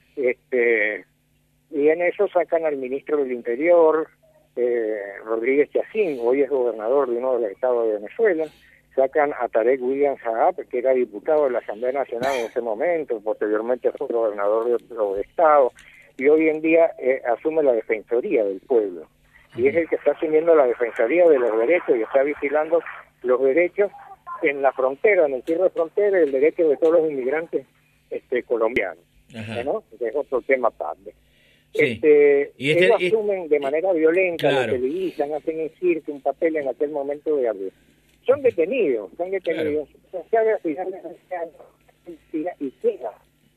Y en eso sacan al ministro del Interior, Rodríguez Chacín, hoy es gobernador de uno de los estados de Venezuela, sacan a Tarek William Saab, que era diputado de la Asamblea Nacional en ese momento, posteriormente fue gobernador de otro estado, y hoy en día asume la Defensoría del Pueblo. Y es el que está asumiendo la Defensoría de los Derechos y está vigilando los derechos en la frontera, en el cierre de frontera, el derecho de todos los inmigrantes colombianos, ¿no? Que es otro tema aparte. Sí. Ellos asumen de manera violenta, lo televisan, hacen un circo, un papel en aquel momento de abril. Son detenidos. Chávez a finales de este año y queda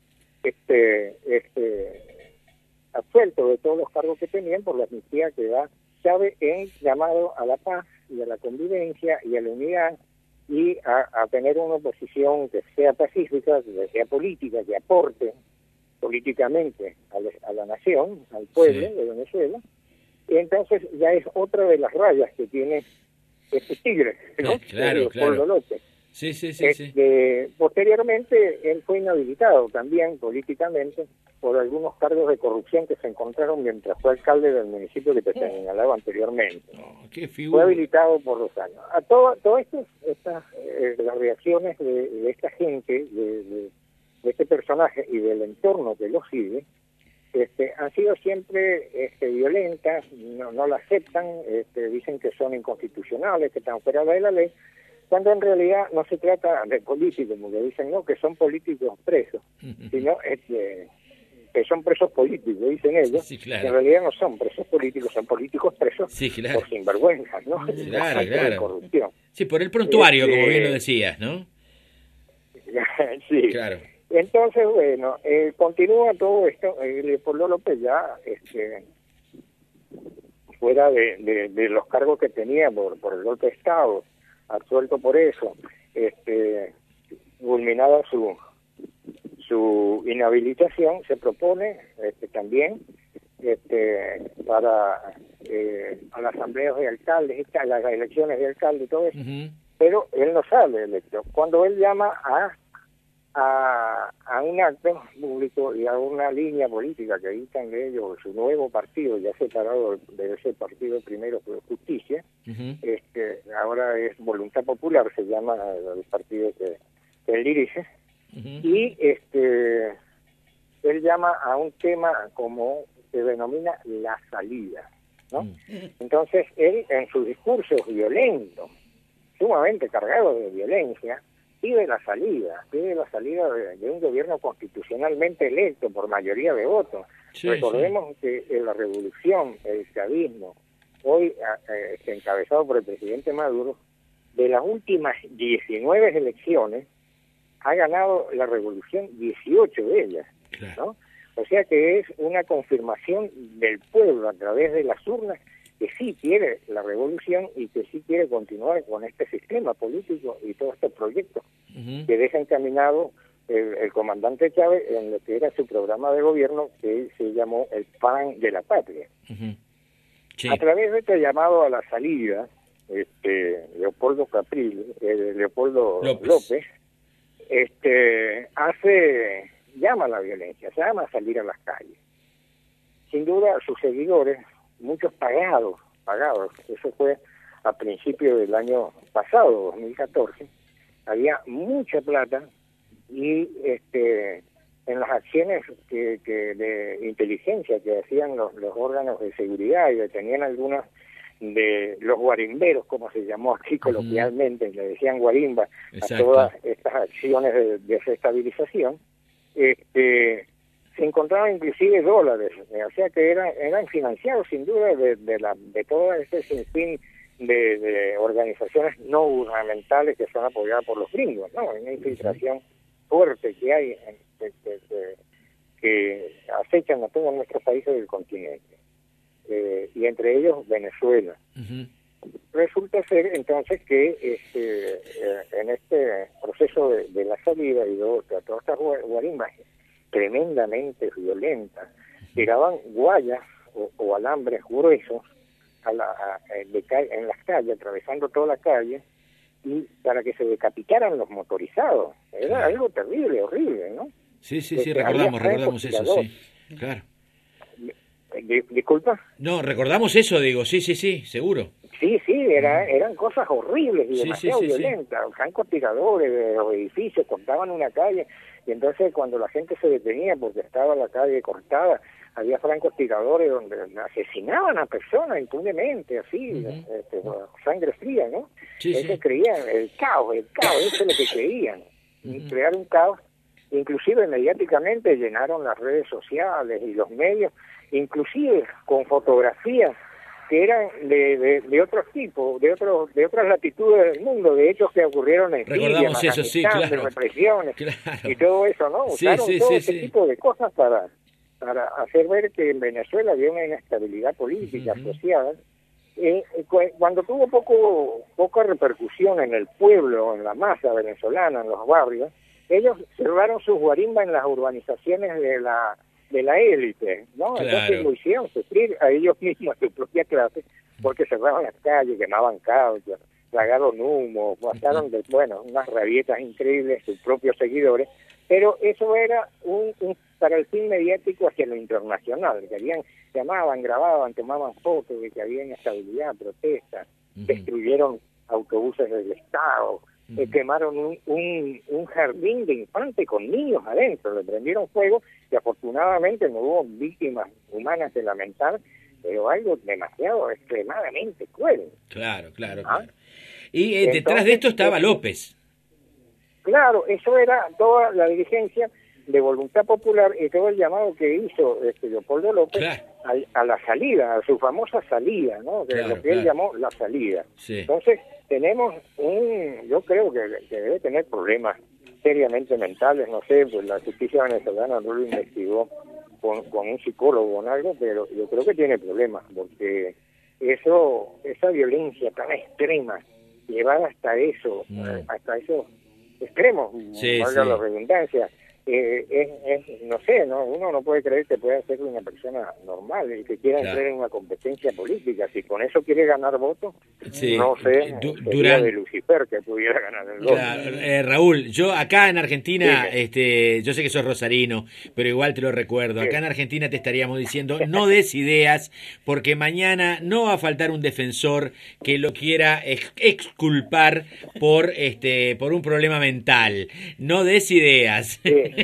absuelto de todos los cargos que tenían por la amnistía que da Chávez en llamado a la paz y a la convivencia y a la unidad y a tener una oposición que sea pacífica, que sea política, que aporte políticamente a la nación, al pueblo de Venezuela. Y entonces ya es otra de las rayas que tiene este tigre, ¿no? Leopoldo López. Sí. Posteriormente, él fue inhabilitado también políticamente por algunos cargos de corrupción que se encontraron mientras fue alcalde del municipio que te señalaba anteriormente. Fue habilitado por 2 años. A todo esto, las reacciones de esta gente, de este personaje y del entorno que lo sigue, han sido siempre violentas, no la aceptan, dicen que son inconstitucionales, que están fuera de la ley, cuando en realidad no se trata de políticos, porque dicen no, que son políticos presos, sino que son presos políticos, dicen ellos, en realidad no son presos políticos, son políticos presos por sinvergüenza, ¿no? Claro. Corrupción. Sí, por el prontuario, como bien lo decías, ¿no? Sí. Claro. Entonces, bueno, continúa todo esto, Leopoldo López ya fuera de los cargos que tenía por el golpe de Estado, absuelto por eso, culminada su inhabilitación, se propone también para a las asambleas de alcaldes, las elecciones de alcalde y todo eso, pero él no sale electo. Cuando él llama a un acto público y a una línea política que dictan de ellos, su nuevo partido, ya separado de ese partido primero fue Justicia, ahora es Voluntad Popular, se llama el partido que él dirige, y él llama a un tema como se denomina la salida, ¿no? Entonces él en sus discursos violentos, sumamente cargados de violencia, pide la salida de un gobierno constitucionalmente electo por mayoría de votos. Recordemos que en la revolución, el chavismo, hoy encabezado por el presidente Maduro, de las últimas 19 elecciones, ha ganado la revolución 18 de ellas, ¿no? O sea que es una confirmación del pueblo a través de las urnas que sí quiere la revolución y que sí quiere continuar con este sistema político y todos estos proyectos que deja encaminado el comandante Chávez en lo que era su programa de gobierno, que se llamó el Plan de la Patria. Sí. A través de este llamado a la salida, Leopoldo López, llama a la violencia, se llama a salir a las calles. Sin duda, sus seguidores, muchos pagados, eso fue a principios del año pasado, 2014, había mucha plata y en las acciones que de inteligencia que hacían los órganos de seguridad y detenían algunas de los guarimberos, como se llamó aquí coloquialmente, le decían guarimba. Exacto. A todas estas acciones de desestabilización, se encontraban inclusive dólares, o sea que eran financiados sin duda de todo ese sinfín de organizaciones no gubernamentales que son apoyadas por los gringos, ¿no? Una infiltración fuerte que hay que acechan a todos nuestros países del continente, y entre ellos Venezuela. Resulta ser entonces que en este proceso de la salida y de todas estas guarimbas tremendamente violentas, tiraban guayas o alambres gruesos en las calles, atravesando toda la calle, y para que se decapitaran los motorizados. Era algo terrible, horrible, ¿no? Sí, recordamos eso, sí, claro. ¿Disculpa? No, recordamos eso, digo, sí, seguro. Sí, eran cosas horribles y demasiado violentas. Francotiradores de los edificios cortaban una calle, y entonces cuando la gente se detenía porque estaba la calle cortada, había francotiradores donde asesinaban a personas impunemente, así, sangre fría, ¿no? Ellos creían, el caos, eso es lo que creían, crear un caos. Inclusive mediáticamente llenaron las redes sociales y los medios, inclusive con fotografías que eran de otros tipos, de otras latitudes del mundo, de hechos que ocurrieron en Siria, en Afganistán, de represiones, y todo eso, ¿no? Usaron todo ese tipo de cosas para hacer ver que en Venezuela había una inestabilidad política asociada. Cuando tuvo poca repercusión en el pueblo, en la masa venezolana, en los barrios, ellos cerraron sus guarimbas en las urbanizaciones de la élite, ¿no? Claro. Entonces lo hicieron sufrir a ellos mismos, a su propia clase, porque cerraban las calles, quemaban cauchas, tragaron humo, pasaron unas rabietas increíbles sus propios seguidores, pero eso era para el fin mediático hacia lo internacional, que llamaban, grababan, tomaban fotos de que había inestabilidad, protestas, destruyeron autobuses del Estado, quemaron un jardín de infantes con niños adentro, le prendieron fuego y afortunadamente no hubo víctimas humanas de lamentar, pero algo demasiado, extremadamente cruel. Claro. Y entonces, detrás de esto estaba López. Claro, eso era toda la dirigencia de Voluntad Popular y todo el llamado que hizo Leopoldo López a la salida, a su famosa salida, ¿no? Lo que él llamó la salida. Sí. Entonces, tenemos yo creo que debe tener problemas seriamente mentales, no sé, pues la justicia venezolana no lo investigó con un psicólogo o algo, pero yo creo que tiene problemas, porque esa violencia tan extrema, llevada hasta esos extremos, valga la redundancia, no sé, uno no puede creer que pueda ser una persona normal y que quiera entrar en una competencia política. Si con eso quiere ganar votos, no sé, sería de Lucifer que pudiera ganar el voto. Raúl, yo acá en Argentina, yo sé que sos rosarino, pero igual te lo recuerdo, acá en Argentina te estaríamos diciendo, no des ideas, porque mañana no va a faltar un defensor que lo quiera exculpar por un problema mental. No des ideas.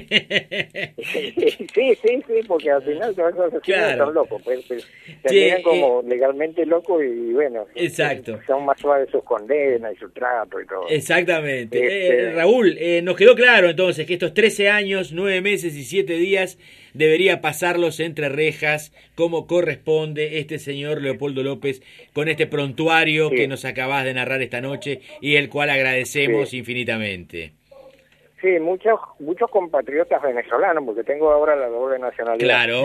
Sí, porque al final todos esos asesinos son locos, pues terminan como legalmente locos y exacto. Son más suaves sus condenas y su trato y todo. Exactamente. Raúl, nos quedó claro entonces que estos 13 años, 9 meses y 7 días debería pasarlos entre rejas como corresponde este señor Leopoldo López con este prontuario que nos acabas de narrar esta noche y el cual agradecemos infinitamente. Sí, muchos compatriotas venezolanos, porque tengo ahora la doble nacionalidad. Claro.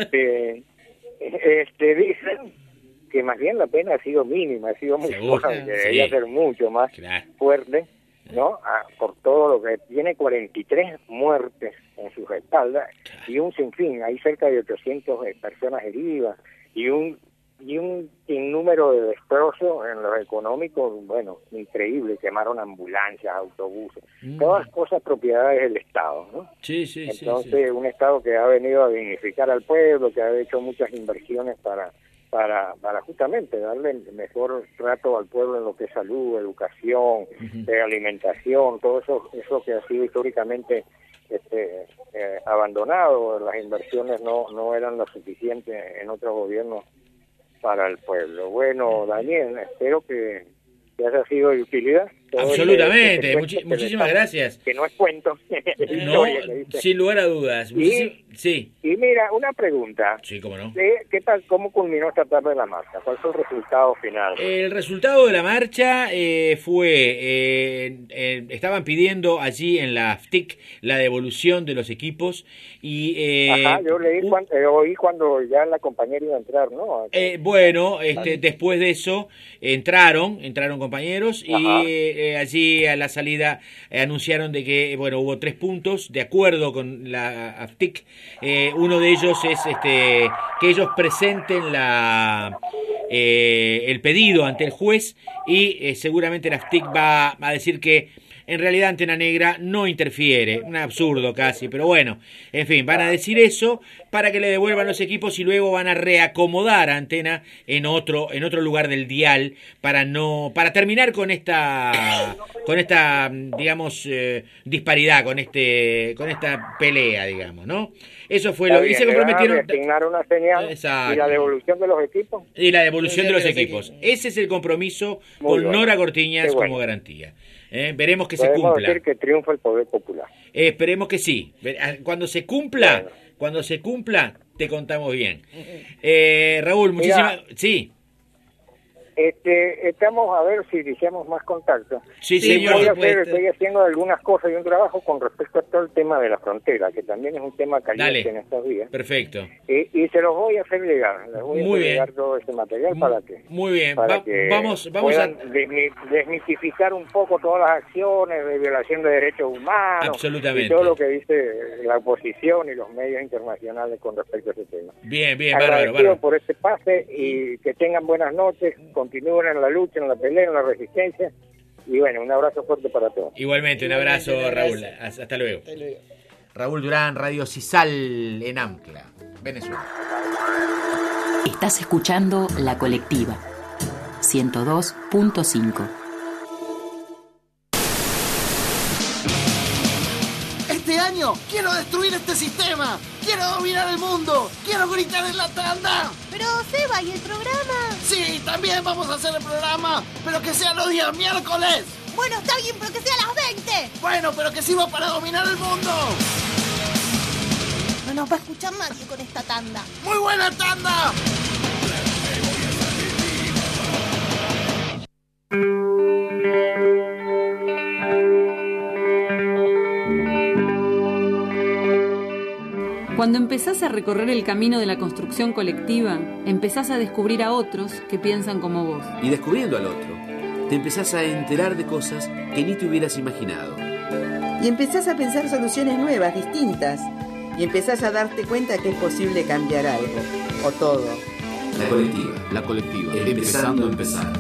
Dicen que más bien la pena ha sido mínima, ha sido muy fuerte, que debería ser mucho más fuerte, ¿no? Por todo lo que tiene 43 muertes en sus espaldas y un sinfín, hay cerca de 800 personas heridas y un sinnúmero de destrozos en los económicos, bueno, increíble, quemaron ambulancias, autobuses, todas cosas propiedades del Estado, ¿no? Sí. Entonces, un Estado que ha venido a dignificar al pueblo, que ha hecho muchas inversiones para justamente darle mejor trato al pueblo en lo que es salud, educación, alimentación, todo eso que ha sido históricamente abandonado. Las inversiones no eran lo suficiente en otros gobiernos para el pueblo. Bueno, Daniel, espero que haya sido de utilidad. Absolutamente, muchísimas gracias. Que no es cuento. No, sin lugar a dudas. Sí. Y mira, una pregunta. Sí, cómo no. ¿Qué tal, cómo culminó esta tarde la marcha? ¿Cuál fue el resultado final? El resultado de la marcha fue, estaban pidiendo allí en la FTIC la devolución de los equipos y... yo oí cuando ya la compañera iba a entrar, ¿no? Después de eso entraron compañeros y allí a la salida anunciaron de que, hubo 3 puntos de acuerdo con la AFTIC. Uno de ellos es que ellos presenten el pedido ante el juez y seguramente la AFTIC va a decir que en realidad Antena Negra no interfiere, un absurdo casi, pero bueno, en fin, van a decir eso para que le devuelvan los equipos y luego van a reacomodar a Antena en otro lugar del dial para terminar con esta digamos disparidad, con esta pelea, digamos, ¿no? Eso fue lo que se comprometieron. Asignar una señal. Exacto. Y la devolución de los equipos. Y la devolución de los equipos. Ese es el compromiso con Nora Cortiñas como garantía. Veremos que se cumpla. Decir que triunfa el poder popular. Esperemos que sí. Cuando se cumpla, te contamos bien. Raúl, muchísimas... Sí. Estamos a ver si iniciamos más contacto. Sí, señor. Estoy haciendo algunas cosas y un trabajo con respecto a todo el tema de la frontera, que también es un tema caliente en estos días. Perfecto. Y se los voy a hacer llegar. Les voy a hacer llegar todo ese material para que... Muy bien. Vamos puedan desmitificar un poco todas las acciones de violación de derechos humanos. Absolutamente. Y todo lo que dice la oposición y los medios internacionales con respecto a ese tema. Bien, bárbaro. Por este pase y que tengan buenas noches. Continúen en la lucha, en la pelea, en la resistencia. Y bueno, un abrazo fuerte para todos. Igualmente, un abrazo, Raúl. Hasta luego. Raúl Durán, Radio Cisal en Ancla, Venezuela. Estás escuchando La Colectiva 102.5. Este año quiero destruir este sistema. Quiero dominar el mundo. Quiero gritar en la tanda. Pero Seba, ¿y el programa? Sí, también vamos a hacer el programa, pero que sea los días miércoles. Bueno, está bien, pero que sea a las 20. Bueno, pero que sirva para dominar el mundo. No nos va a escuchar nadie con esta tanda. ¡Muy buena tanda! Cuando empezás a recorrer el camino de la construcción colectiva, empezás a descubrir a otros que piensan como vos. Y descubriendo al otro, te empezás a enterar de cosas que ni te hubieras imaginado. Y empezás a pensar soluciones nuevas, distintas. Y empezás a darte cuenta que es posible cambiar algo, o todo. La colectiva. Empezando a empezar.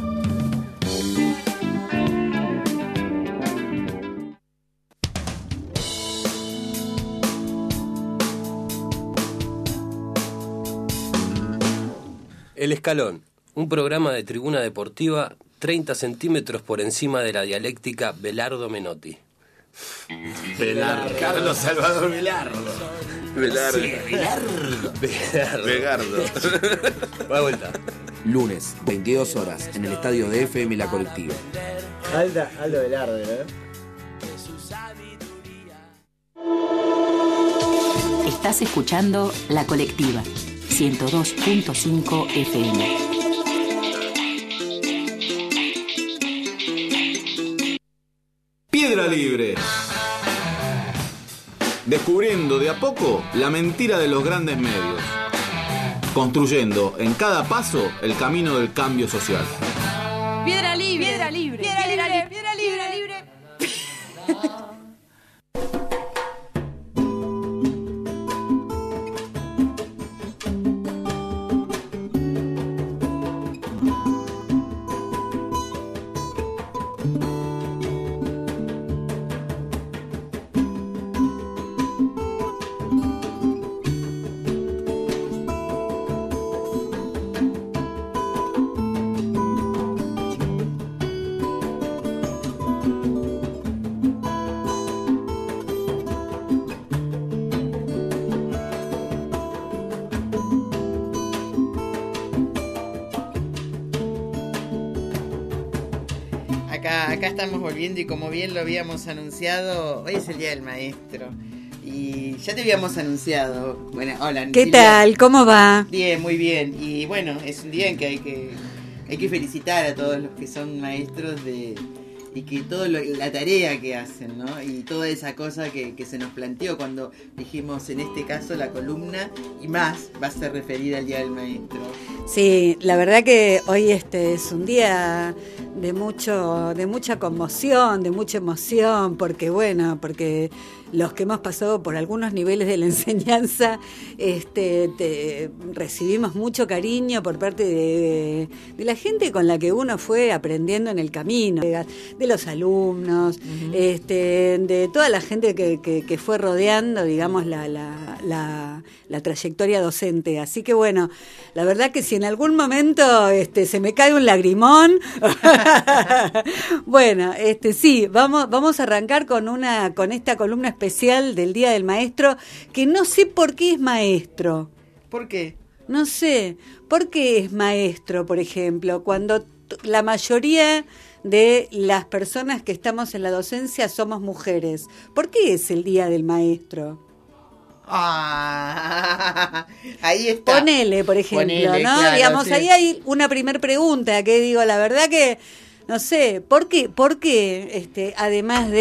El Escalón, un programa de tribuna deportiva 30 centímetros por encima de la dialéctica Belardo-Menotti. Carlos Salvador Belardo. Sí, Belardo. Va de vuelta. Lunes, 22 horas, en el estadio de FM La Colectiva. Aldo Belardo, ¿eh? Estás escuchando La Colectiva 102.5 FM. Piedra Libre. Descubriendo de a poco la mentira de los grandes medios. Construyendo en cada paso el camino del cambio social. Piedra libre. Piedra libre. Piedra libre. Piedra libre. Piedra libre. Acá estamos volviendo y como bien lo habíamos anunciado, hoy es el Día del Maestro y ya te habíamos anunciado. Bueno, hola. ¿Qué Silvia. tal? ¿Cómo va? Bien, muy bien. Y bueno, es un día en que hay que felicitar a todos los que son maestros y que toda la tarea que hacen, ¿no? Y toda esa cosa que se nos planteó cuando dijimos, en este caso, la columna y más va a ser referida al Día del Maestro. Sí, la verdad que hoy es un día de mucha conmoción, de mucha emoción, porque los que hemos pasado por algunos niveles de la enseñanza, recibimos mucho cariño por parte de la gente con la que uno fue aprendiendo en el camino, de los alumnos, uh-huh. De toda la gente que fue rodeando, digamos, la trayectoria docente. Así que bueno, la verdad que si en algún momento se me cae un lagrimón, bueno, sí, vamos a arrancar con esta columna especial del Día del Maestro, que no sé por qué es maestro. ¿Por qué? No sé, ¿por qué es maestro, por ejemplo, cuando la mayoría de las personas que estamos en la docencia somos mujeres? ¿Por qué es el Día del Maestro? Ahí está. Ponele, por ejemplo, ¿no? Claro, digamos, sí. Ahí hay una primer pregunta que digo, la verdad que no sé, ¿por qué además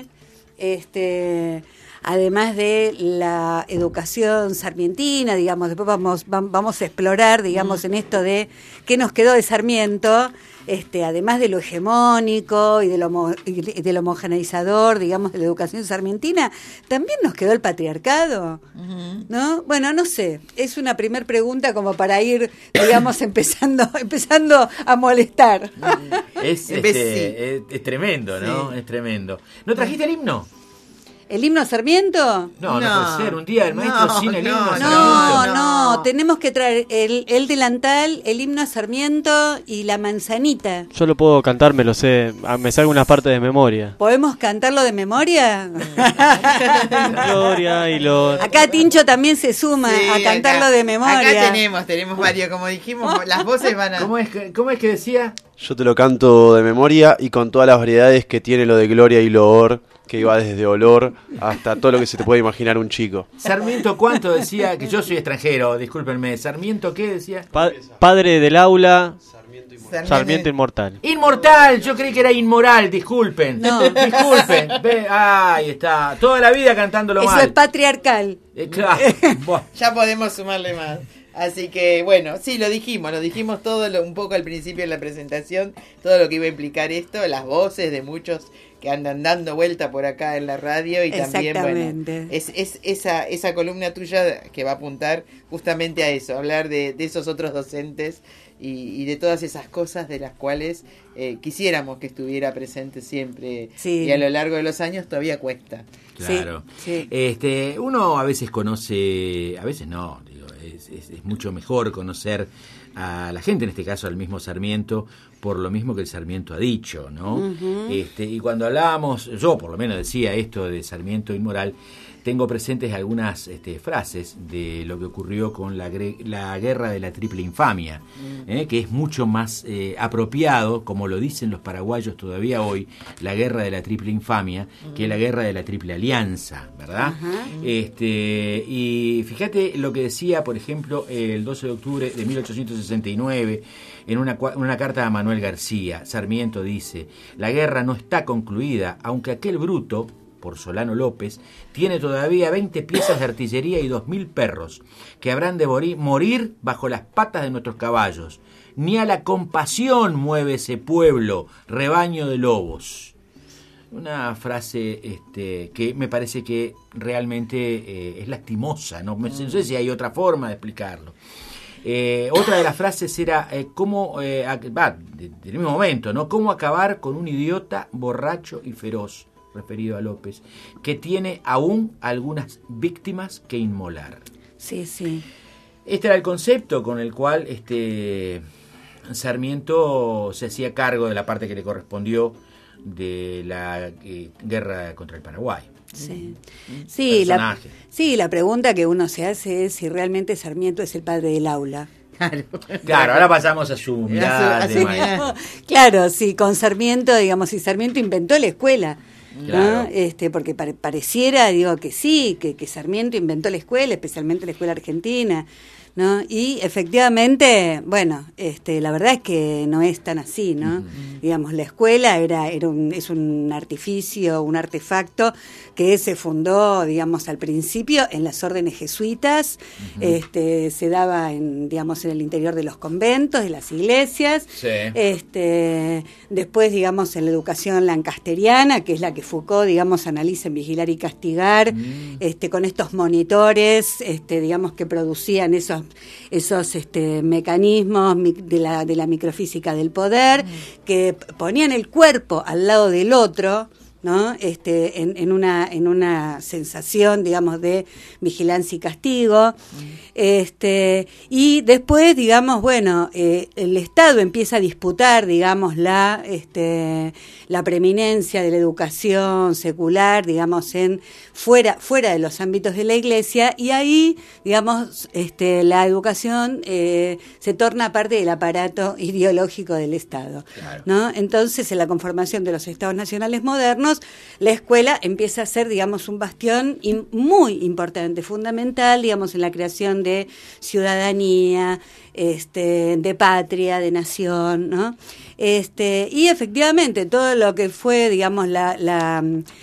de la educación sarmientina, digamos, después vamos a explorar, digamos, en esto de qué nos quedó de Sarmiento, además de lo hegemónico y del homogeneizador, digamos, de la educación sarmientina, también nos quedó el patriarcado, ¿no? Bueno, no sé, es una primer pregunta como para ir, digamos, empezando a molestar. Es tremendo, ¿no? Sí. Es tremendo. ¿No trajiste el himno? ¿El himno a Sarmiento? No puede ser, un Día del Maestro sin el himno a Sarmiento. No, tenemos que traer el delantal, el himno a Sarmiento y la manzanita. Yo lo puedo cantar, me lo sé, me salgo unas partes de memoria. ¿Podemos cantarlo de memoria? Gloria y Lord. Acá Tincho también se suma a cantarlo de memoria. Acá tenemos varios, como dijimos, las voces van a... ¿Cómo es que decía? Yo te lo canto de memoria y con todas las variedades que tiene lo de Gloria y Loor, que va desde olor hasta todo lo que se te puede imaginar un chico. Sarmiento, ¿cuánto decía? Que yo soy extranjero, discúlpenme. ¿Sarmiento qué decía? Padre del aula, Sarmiento inmortal. Inmortal, yo creí que era inmoral, disculpen. No. Disculpen. Ahí está, toda la vida cantándolo mal. Eso es patriarcal. Claro. Ya podemos sumarle más. Así que, bueno, sí, lo dijimos todo un poco al principio de la presentación, todo lo que iba a implicar esto, las voces de muchos que andan dando vuelta por acá en la radio y también, bueno, es esa columna tuya que va a apuntar justamente a eso, hablar de esos otros docentes y de todas esas cosas de las cuales quisiéramos que estuviera presente siempre, sí. Y a lo largo de los años todavía cuesta. Claro. Sí. Uno a veces conoce, a veces no, digo, es mucho mejor conocer a la gente, en este caso al mismo Sarmiento, por lo mismo que el Sarmiento ha dicho, ¿no? Uh-huh. Y cuando hablábamos, yo por lo menos decía esto de Sarmiento inmoral, tengo presentes algunas frases de lo que ocurrió con la guerra de la triple infamia, que es mucho más apropiado, como lo dicen los paraguayos todavía hoy, la guerra de la triple infamia, que la guerra de la triple alianza, ¿verdad? Uh-huh. Y fíjate lo que decía, por ejemplo, el 12 de octubre de 1869, en una carta a Manuel García. Sarmiento dice: la guerra no está concluida, aunque aquel bruto, por Solano López, tiene todavía 20 piezas de artillería y 2.000 perros, que habrán de morir bajo las patas de nuestros caballos. Ni a la compasión mueve ese pueblo, rebaño de lobos. una frase que me parece que realmente es lastimosa, no sé si hay otra forma de explicarlo. Otra de las frases era cómo, del mismo momento, ¿no? Cómo acabar con un idiota borracho y feroz, referido a López, que tiene aún algunas víctimas que inmolar. Sí, sí. Este era el concepto con el cual Sarmiento se hacía cargo de la parte que le correspondió de la guerra contra el Paraguay. Sí, sí, la pregunta que uno se hace es si realmente Sarmiento es el padre del aula. Claro, ahora pasamos a su mirada de maestro. Claro, sí, con Sarmiento, digamos, si Sarmiento inventó la escuela. Claro. ¿No? Porque pareciera, digo, que sí, que Sarmiento inventó la escuela, especialmente la escuela argentina, ¿no? Y efectivamente, bueno, la verdad es que no es tan así, ¿no? Digamos, la escuela es un artificio, un artefacto que se fundó, digamos, al principio en las órdenes jesuitas, se daba en el interior de los conventos, de las iglesias, después, digamos, en la educación lancasteriana, que es la que Foucault, digamos, analiza en Vigilar y Castigar, con estos monitores, digamos, que producían esos mecanismos de la microfísica del poder, que ponían el cuerpo al lado del otro, ¿no? En una sensación, digamos, de vigilancia y castigo. Y después, digamos, bueno, el Estado empieza a disputar, digamos, la preeminencia de la educación secular, digamos, fuera de los ámbitos de la Iglesia, y ahí, digamos, la educación se torna parte del aparato ideológico del Estado, claro, ¿no? Entonces, en la conformación de los Estados nacionales modernos, la escuela empieza a ser, digamos, un bastión muy importante, fundamental, digamos, en la creación de ciudadanía, de patria, de nación, ¿no? Y efectivamente todo lo que fue, digamos, la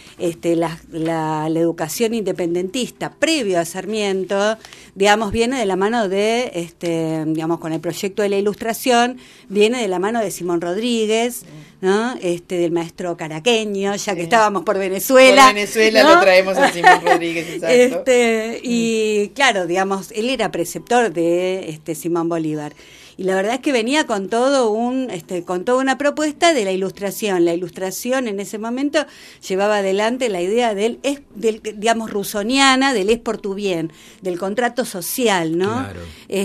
educación independentista previo a Sarmiento, digamos, viene de la mano de, digamos, con el proyecto de la Ilustración, viene de la mano de Simón Rodríguez, ¿no? Del maestro caraqueño, ya que estábamos por Venezuela. Por Venezuela, ¿no? Lo traemos a Simón Rodríguez, exacto. Y claro, digamos, él era preceptor de Simón Bolívar. Y la verdad es que venía con todo con toda una propuesta de la Ilustración. La Ilustración en ese momento llevaba adelante la idea del digamos, rusoniana, del es por tu bien, del contrato social, ¿no? Claro.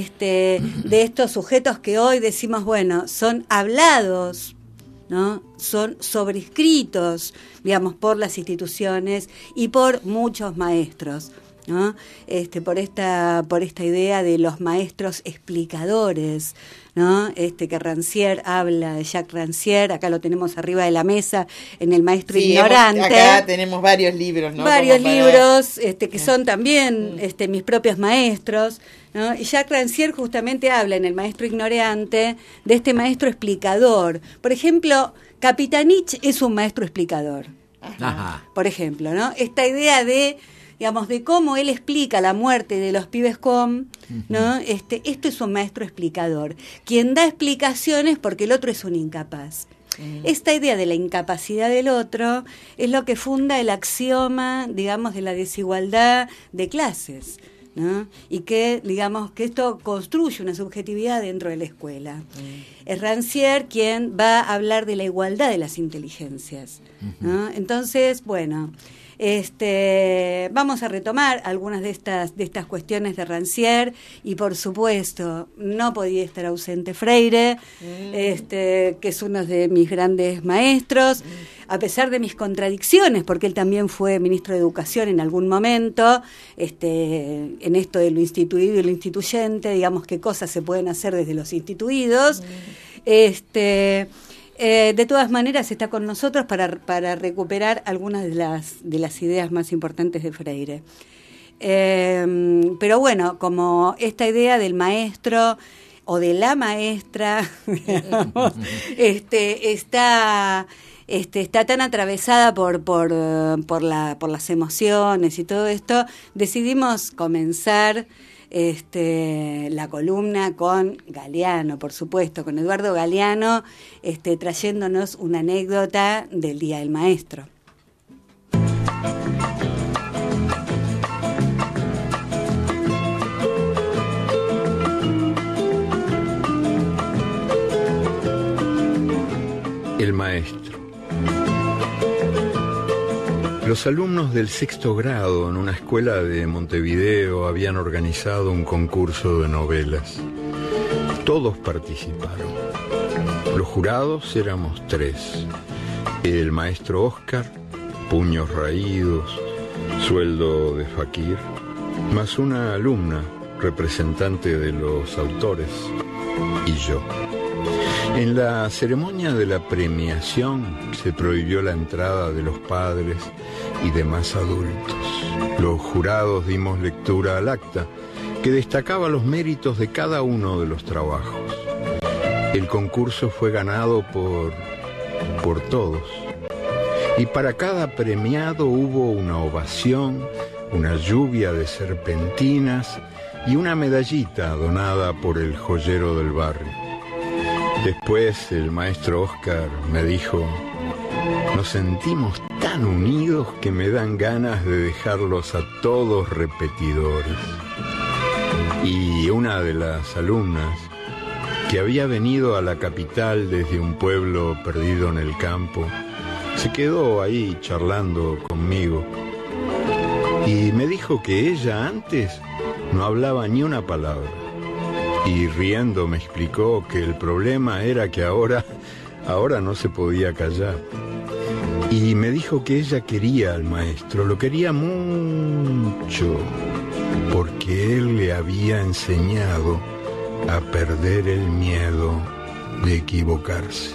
De estos sujetos que hoy decimos, bueno, son hablados, ¿no? Son sobrescritos, digamos, por las instituciones y por muchos maestros, ¿no? Por esta idea de los maestros explicadores, ¿no? Que Rancière habla de Jacques Rancière, acá lo tenemos arriba de la mesa en El Maestro Ignorante. Acá tenemos varios libros, ¿no? Libros que son también mis propios maestros, ¿no? Y Jacques Rancière justamente habla en El Maestro Ignorante de este maestro explicador. Por ejemplo, Capitanich es un maestro explicador. Ajá. Por ejemplo, ¿no? Esta idea de, digamos, de cómo él explica la muerte de los pibes com, ¿no? Esto es un maestro explicador, quien da explicaciones porque el otro es un incapaz. Esta idea de la incapacidad del otro es lo que funda el axioma, digamos, de la desigualdad de clases, ¿no? Y que, digamos, que esto construye una subjetividad dentro de la escuela. Es Rancière quien va a hablar de la igualdad de las inteligencias, ¿no? Entonces, bueno, vamos a retomar algunas de estas cuestiones de Rancière, y por supuesto no podía estar ausente Freire, que es uno de mis grandes maestros, a pesar de mis contradicciones, porque él también fue ministro de Educación en algún momento, en esto de lo instituido y lo instituyente, digamos, qué cosas se pueden hacer desde los instituidos. De todas maneras está con nosotros para recuperar algunas de las ideas más importantes de Freire. Pero bueno, como esta idea del maestro o de la maestra, digamos, está tan atravesada por las emociones y todo esto, decidimos comenzar la columna con Galeano, por supuesto, con Eduardo Galeano, trayéndonos una anécdota del Día del Maestro. El maestro. Los alumnos del 6º grado en una escuela de Montevideo habían organizado un concurso de novelas. Todos participaron. Los jurados éramos 3. El maestro Oscar, puños raídos, sueldo de faquir, más una alumna, representante de los autores, y yo. En la ceremonia de la premiación se prohibió la entrada de los padres y demás adultos. Los jurados dimos lectura al acta, que destacaba los méritos de cada uno de los trabajos. El concurso fue ganado por todos. Y para cada premiado hubo una ovación, una lluvia de serpentinas y una medallita donada por el joyero del barrio. Después el maestro Oscar me dijo: nos sentimos tan unidos que me dan ganas de dejarlos a todos repetidores. Y una de las alumnas, que había venido a la capital desde un pueblo perdido en el campo, se quedó ahí charlando conmigo y me dijo que ella antes no hablaba ni una palabra. Y riendo me explicó que el problema era que ahora no se podía callar. Y me dijo que ella quería al maestro, lo quería mucho, porque él le había enseñado a perder el miedo de equivocarse.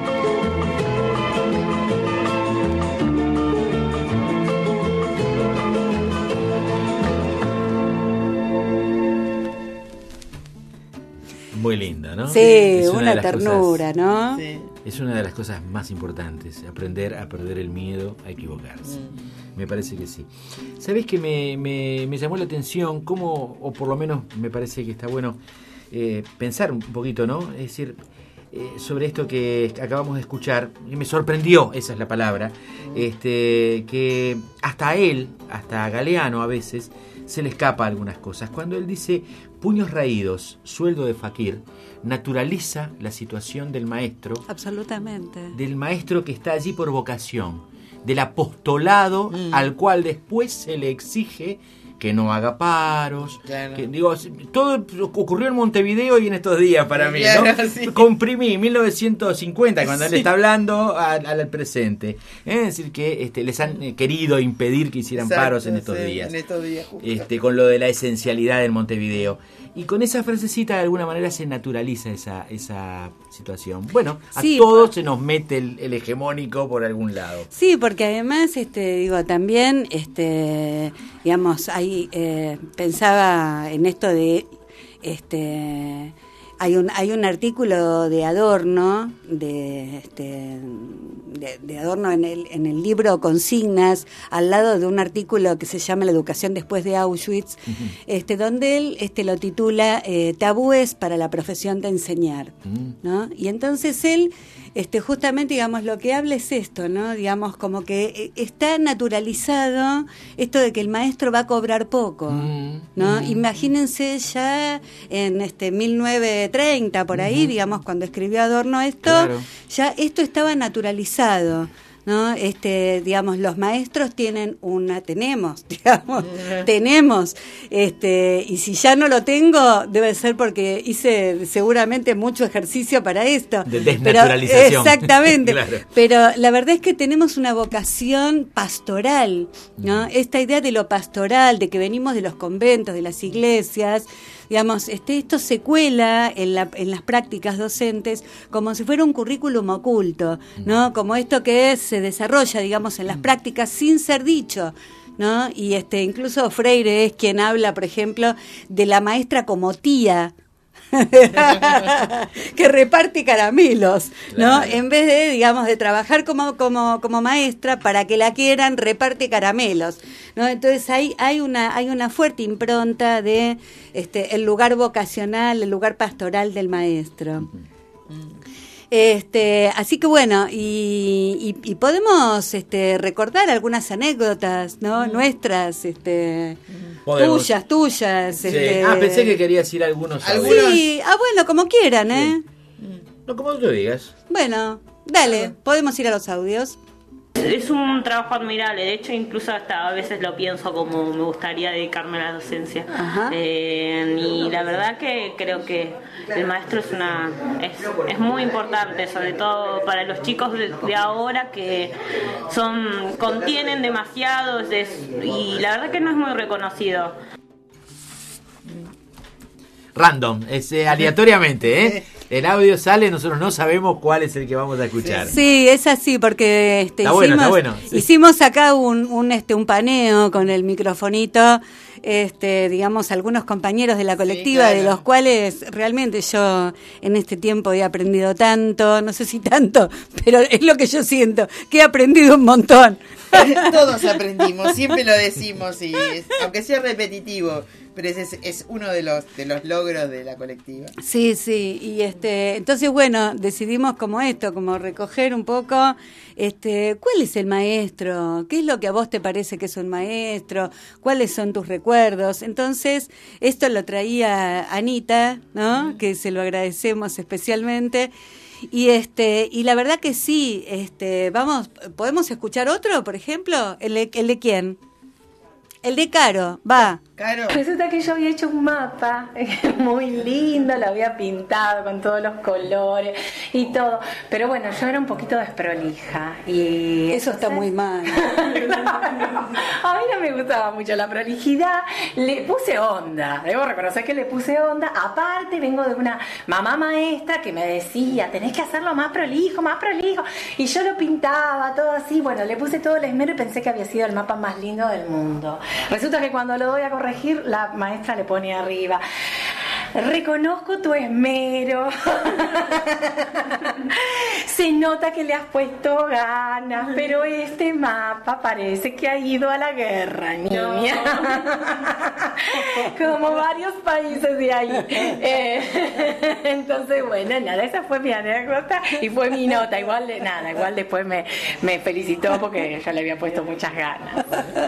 Muy linda, ¿no? Sí, una ternura, ¿no? Sí. Es una de las cosas más importantes, aprender a perder el miedo a equivocarse. Me parece que sí. ¿Sabés que me llamó la atención cómo, o por lo menos me parece que está bueno pensar un poquito, ¿no? Es decir, sobre esto que acabamos de escuchar, y me sorprendió, esa es la palabra, que hasta Galeano a veces, se le escapa algunas cosas. Cuando él dice puños raídos, sueldo de faquir, naturaliza la situación del maestro. Absolutamente. Del maestro que está allí por vocación, del apostolado al cual después se le exige que no haga paros. Claro. Que, digo, todo ocurrió en Montevideo y en estos días para mí, claro, ¿no? Sí. Comprimí 1950 cuando él está hablando al presente. Es decir, que les han querido impedir que hicieran paros en estos días. En estos días con lo de la esencialidad del Montevideo. Y con esa frasecita de alguna manera se naturaliza esa situación. Bueno, a todos se nos mete el hegemónico por algún lado. Sí, porque además, también, digamos, ahí pensaba en esto de, hay un artículo de Adorno, de Adorno en el libro Consignas, al lado de un artículo que se llama La educación después de Auschwitz, donde él lo titula Tabúes para la profesión de enseñar, ¿no? Y entonces él justamente, digamos, lo que habla es esto, ¿no? Digamos, como que está naturalizado esto de que el maestro va a cobrar poco, ¿no? Imagínense ya en 1930, por ahí, digamos, cuando escribió Adorno esto, claro, ya esto estaba naturalizado, ¿no? Digamos, los maestros tenemos, y si ya no lo tengo, debe ser porque hice seguramente mucho ejercicio para esto. De desnaturalización. Pero, exactamente. Claro. Pero la verdad es que tenemos una vocación pastoral, ¿no? Esta idea de lo pastoral, de que venimos de los conventos, de las iglesias, digamos, esto se cuela en las prácticas docentes como si fuera un currículum oculto, ¿no? Como esto que se desarrolla, digamos, en las prácticas sin ser dicho, ¿no? Y incluso Freire es quien habla, por ejemplo, de la maestra como tía, que reparte caramelos, ¿no? Claro. En vez de, digamos, de trabajar como maestra, para que la quieran, reparte caramelos, ¿no? Entonces hay una fuerte impronta de el lugar vocacional, el lugar pastoral del maestro. Así que bueno, y podemos recordar algunas anécdotas, ¿no? Nuestras, tuyas. Sí. Pensé que querías ir a algunos. Sí, bueno, como quieran, ¿eh? No, como tú digas. Bueno, dale, podemos ir a los audios. Es un trabajo admirable, de hecho incluso hasta a veces lo pienso como me gustaría dedicarme a la docencia. Y la verdad que creo que el maestro es muy importante, sobre todo para los chicos de ahora que contienen demasiado y la verdad que no es muy reconocido. Random, aleatoriamente, el audio sale, nosotros no sabemos cuál es el que vamos a escuchar. Sí, es así, porque está bueno, sí. Hicimos acá un paneo con el microfonito, digamos, algunos compañeros de la colectiva, sí, claro, de los cuales realmente yo en este tiempo he aprendido tanto, no sé si tanto, pero es lo que yo siento, que he aprendido un montón. Todos aprendimos, siempre lo decimos, y aunque sea repetitivo, pero es uno de los logros de la colectiva. Sí, y entonces bueno, decidimos como recoger un poco, ¿cuál es el maestro? ¿Qué es lo que a vos te parece que es un maestro? ¿Cuáles son tus recuerdos? Entonces, esto lo traía Anita, ¿no? Que se lo agradecemos especialmente. Y la verdad que sí, ¿podemos escuchar otro, por ejemplo? ¿El de quién? El de Caro, va. Caro. Resulta que yo había hecho un mapa muy lindo, lo había pintado con todos los colores y todo. Pero bueno, yo era un poquito desprolija. Y eso está muy mal. A mí no me gustaba mucho la prolijidad. Le puse onda, debo reconocer que le puse onda. Aparte, vengo de una mamá maestra que me decía, tenés que hacerlo más prolijo, más prolijo. Y yo lo pintaba todo así. Bueno, le puse todo el esmero y pensé que había sido el mapa más lindo del mundo. Resulta que cuando lo doy a corregir, la maestra le pone arriba: reconozco tu esmero. Se nota que le has puesto ganas, pero este mapa parece que ha ido a la guerra, niña. Como varios países de ahí. Entonces, bueno, nada, esa fue mi anécdota y fue mi nota. Igual después me felicitó porque yo le había puesto muchas ganas.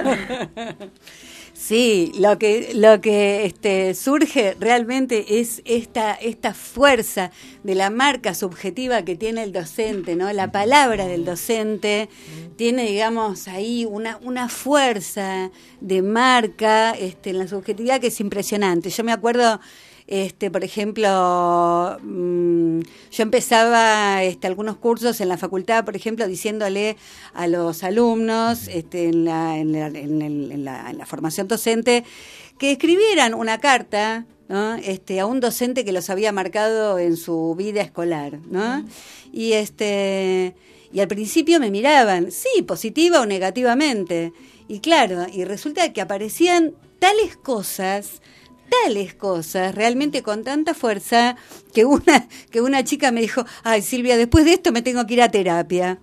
Sí, lo que surge realmente es esta fuerza de la marca subjetiva que tiene el docente, ¿no? La palabra del docente tiene, digamos, ahí una fuerza de marca en la subjetividad que es impresionante. Yo me acuerdo, por ejemplo, yo empezaba algunos cursos en la facultad, por ejemplo, diciéndole a los alumnos en la formación docente que escribieran una carta, ¿no? A un docente que los había marcado en su vida escolar, ¿no? Y al principio me miraban, sí, positiva o negativamente. Y claro, y resulta que aparecían tales cosas realmente con tanta fuerza que una chica me dijo: ay, Silvia, después de esto me tengo que ir a terapia.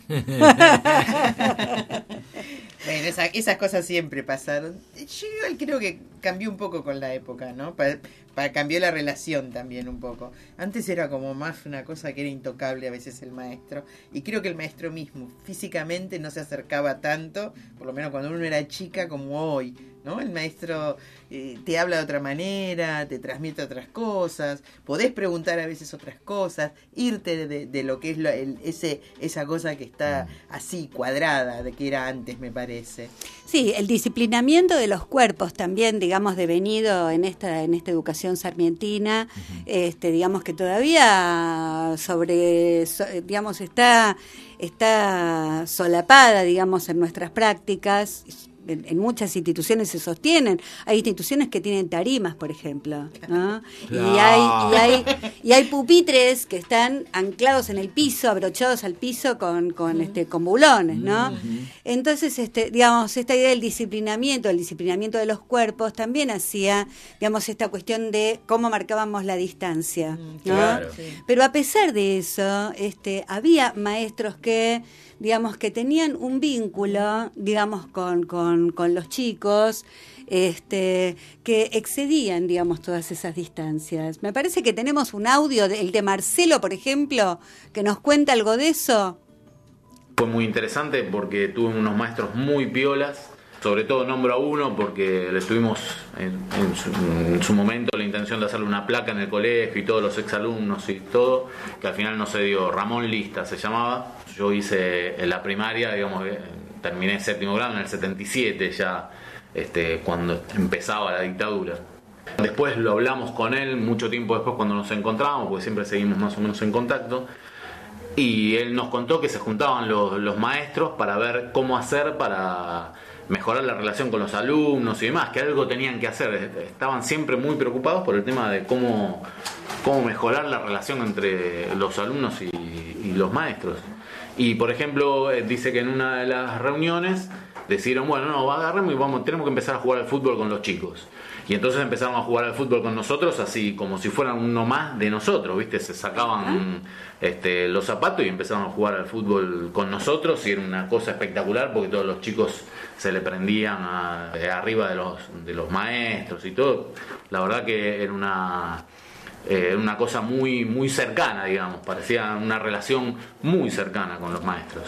Bueno, esas cosas siempre pasaron. Yo igual creo que cambió un poco con la época, ¿no? Cambió la relación también un poco. Antes era como más una cosa que era intocable a veces el maestro. Y creo que el maestro mismo físicamente no se acercaba tanto, por lo menos cuando uno era chica, como hoy, ¿no? El maestro te habla de otra manera, te transmite otras cosas, podés preguntar a veces otras cosas, irte de lo que es esa cosa que está así cuadrada de que era antes, me parece. Sí, el disciplinamiento de los cuerpos también, digamos, devenido en esta educación sarmientina, digamos que todavía digamos, está solapada, digamos, en nuestras prácticas. En muchas instituciones se sostienen. Hay instituciones que tienen tarimas, por ejemplo, ¿no? Y hay pupitres que están anclados en el piso, abrochados al piso con bulones, ¿no? Entonces, digamos, esta idea del disciplinamiento de los cuerpos también hacía, digamos, esta cuestión de cómo marcábamos la distancia, ¿no? Claro. Pero a pesar de eso, había maestros que, digamos, que tenían un vínculo, digamos, con los chicos, que excedían, digamos, todas esas distancias. Me parece que tenemos un audio, el de Marcelo, por ejemplo, que nos cuenta algo de eso. Fue muy interesante porque tuve unos maestros muy piolas. Sobre todo nombro a uno porque le tuvimos en su momento la intención de hacerle una placa en el colegio y todos los exalumnos y todo, que al final no se dio. Ramón Lista se llamaba. Yo hice en la primaria, digamos, terminé séptimo grado en el 77 ya, cuando empezaba la dictadura. Después lo hablamos con él mucho tiempo después cuando nos encontrábamos, porque siempre seguimos más o menos en contacto. Y él nos contó que se juntaban los maestros para ver cómo hacer para mejorar la relación con los alumnos y demás, que algo tenían que hacer. Estaban siempre muy preocupados por el tema de cómo mejorar la relación entre los alumnos y los maestros. Y por ejemplo, dice que en una de las reuniones decidieron, bueno, no, agarremos y tenemos que empezar a jugar al fútbol con los chicos. Y entonces empezaron a jugar al fútbol con nosotros, así como si fueran uno más de nosotros, ¿viste? Se sacaban los zapatos y empezaron a jugar al fútbol con nosotros, y era una cosa espectacular porque todos los chicos se le prendían arriba de los maestros y todo. La verdad que era una cosa muy, muy cercana, digamos, parecía una relación muy cercana con los maestros.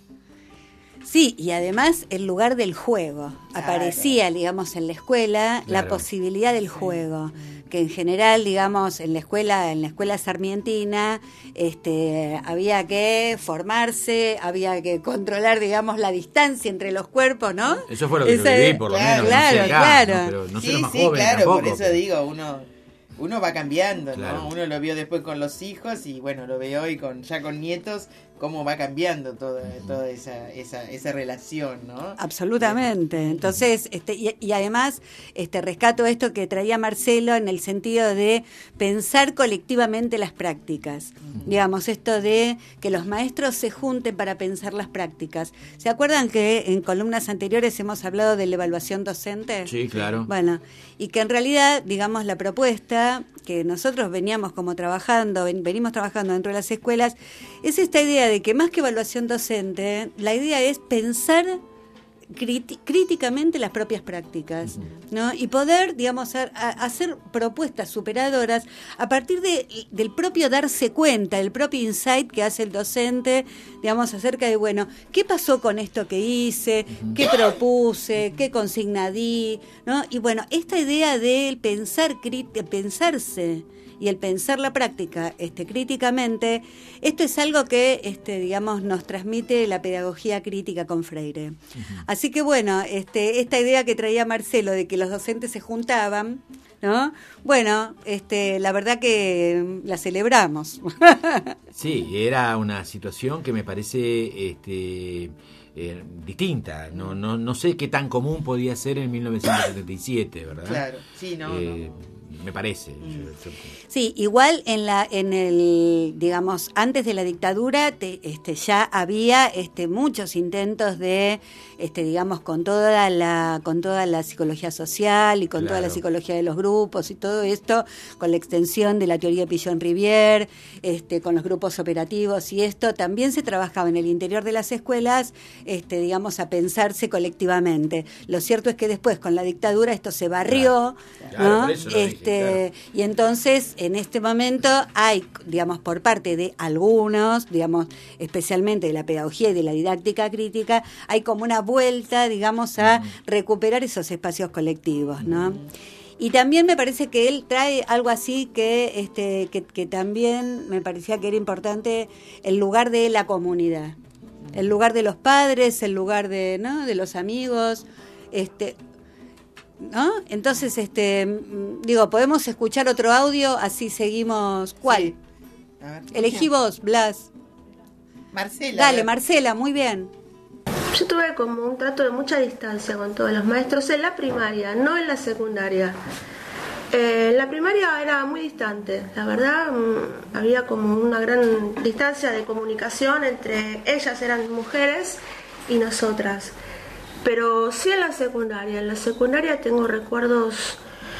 Sí, y además el lugar del juego. Claro. Aparecía, digamos, en la escuela, claro, la posibilidad del juego, que en general, digamos, en la escuela sarmientina, había que formarse, había que controlar, digamos, la distancia entre los cuerpos, ¿no? Eso fue lo que yo viví, por lo menos. Claro, no sé acá, claro. ¿no? Pero no sé, sí, más sí, joven claro, tampoco, por eso digo, uno va cambiando, claro, ¿no? Uno lo vio después con los hijos y bueno, lo ve hoy ya con nietos, cómo va cambiando toda esa relación, ¿no? Absolutamente. Entonces, y además rescato esto que traía Marcelo en el sentido de pensar colectivamente las prácticas. Digamos, esto de que los maestros se junten para pensar las prácticas. ¿Se acuerdan que en columnas anteriores hemos hablado de la evaluación docente? Sí, claro. Bueno, y que en realidad, digamos, la propuesta que nosotros venimos trabajando dentro de las escuelas es esta idea de que más que evaluación docente, la idea es pensar críticamente las propias prácticas, ¿no? Y poder, digamos, hacer propuestas superadoras a partir del propio darse cuenta, del propio insight que hace el docente, digamos, acerca de, bueno, ¿qué pasó con esto que hice? ¿Qué propuse? ¿Qué consigna di? ¿No? Y bueno, esta idea del pensarse y el pensar la práctica críticamente, esto es algo que digamos nos transmite la pedagogía crítica con Freire. Así que bueno, esta idea que traía Marcelo de que los docentes se juntaban, ¿no? Bueno, la verdad que la celebramos. Sí, era una situación que me parece distinta. No sé qué tan común podía ser en 1977, ¿verdad? Claro, sí, no. Me parece. Sí, igual en el digamos, antes de la dictadura ya había muchos intentos de digamos, con toda la psicología social y con claro, toda la psicología de los grupos y todo esto, con la extensión de la teoría Pillon-Rivière, con los grupos operativos, y esto también se trabajaba en el interior de las escuelas, digamos, a pensarse colectivamente. Lo cierto es que después con la dictadura esto se barrió, claro, ¿no? por eso lo dije, claro. Y entonces en este momento hay, digamos, por parte de algunos, digamos, especialmente de la pedagogía y de la didáctica crítica, hay como una vuelta, digamos, a recuperar esos espacios colectivos, ¿no? Y también me parece que él trae algo así que también me parecía que era importante, el lugar de la comunidad, el lugar de los padres, el lugar de, ¿no?, de los amigos, ¿no? Entonces, podemos escuchar otro audio, así seguimos. ¿Cuál? Sí. A ver, elegí vos, Blas. Marcela. Dale, Marcela, muy bien. Yo tuve como un trato de mucha distancia con todos los maestros en la primaria, no en la secundaria. En la primaria era muy distante, la verdad, había como una gran distancia de comunicación entre ellas, eran mujeres, y nosotras. Pero sí en la secundaria tengo recuerdos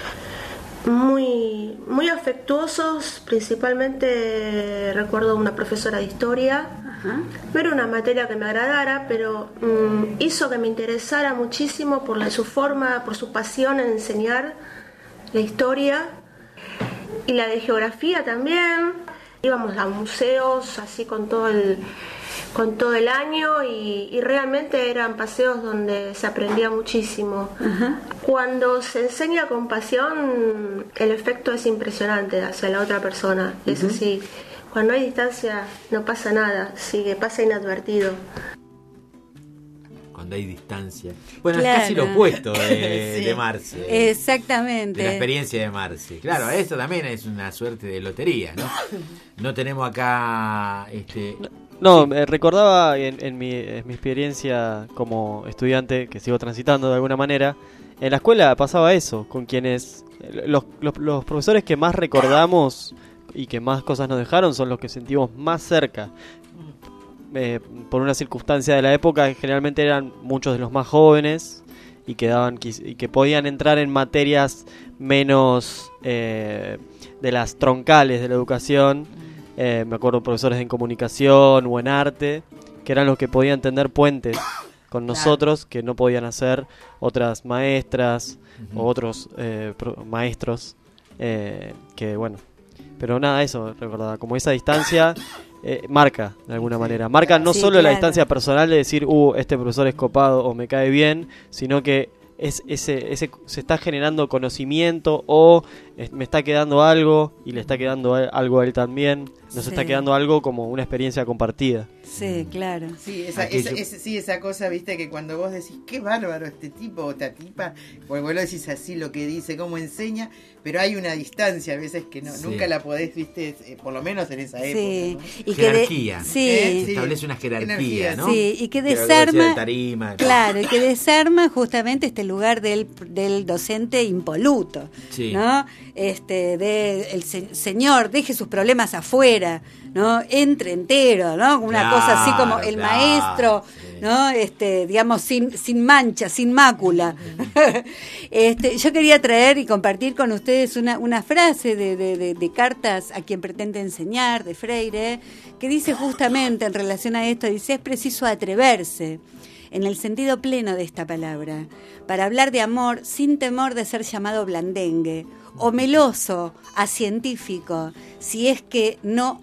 muy, muy afectuosos, principalmente recuerdo una profesora de historia No era una materia que me agradara, pero hizo que me interesara muchísimo por su forma, por su pasión en enseñar la historia y la de geografía también. Íbamos a museos así con todo el año y realmente eran paseos donde se aprendía muchísimo. Cuando se enseña con pasión, el efecto es impresionante hacia la otra persona, eso sí. Cuando hay distancia no pasa nada, pasa inadvertido. Cuando hay distancia. Bueno, claro. Es casi lo opuesto de Marce. Exactamente. De la experiencia de Marce. Claro, esto también es una suerte de lotería, ¿no? No tenemos acá... No, recordaba en mi experiencia como estudiante, que sigo transitando de alguna manera, en la escuela pasaba eso, con quienes... Los profesores que más recordamos y que más cosas nos dejaron son los que sentimos más cerca. Por una circunstancia de la época, generalmente eran muchos de los más jóvenes y que podían entrar en materias menos de las troncales de la educación. Me acuerdo de profesores en comunicación o en arte, que eran los que podían tender puentes con nosotros, que no podían hacer otras maestras o otros maestros, que bueno, pero nada, eso recordaba, como esa distancia marca de alguna manera, marca no solo la distancia personal de decir, este profesor es copado o me cae bien, sino que se está generando conocimiento o me está quedando algo y le está quedando algo a él también, nos está quedando algo como una experiencia compartida. Sí, claro. Sí, esa cosa, viste, que cuando vos decís, qué bárbaro este tipo o esta tipa, pues vos lo decís así, lo que dice, cómo enseña, pero hay una distancia a veces que nunca la podés, viste, por lo menos en esa época. ¿No? Y jerarquía. Se establece una jerarquía, ¿no? Sí, y que desarma, claro, y que desarma justamente este lugar del docente impoluto, ¿no? El señor, deje sus problemas afuera, ¿no? Entre entero, ¿no? Una cosa así como el maestro, ¿no? Digamos, sin mancha, sin mácula. Yo quería traer y compartir con ustedes una frase de Cartas a quien pretende enseñar, de Freire, que dice justamente en relación a esto, dice, es preciso atreverse, en el sentido pleno de esta palabra, para hablar de amor sin temor de ser llamado blandengue, o meloso, acientífico, si es que no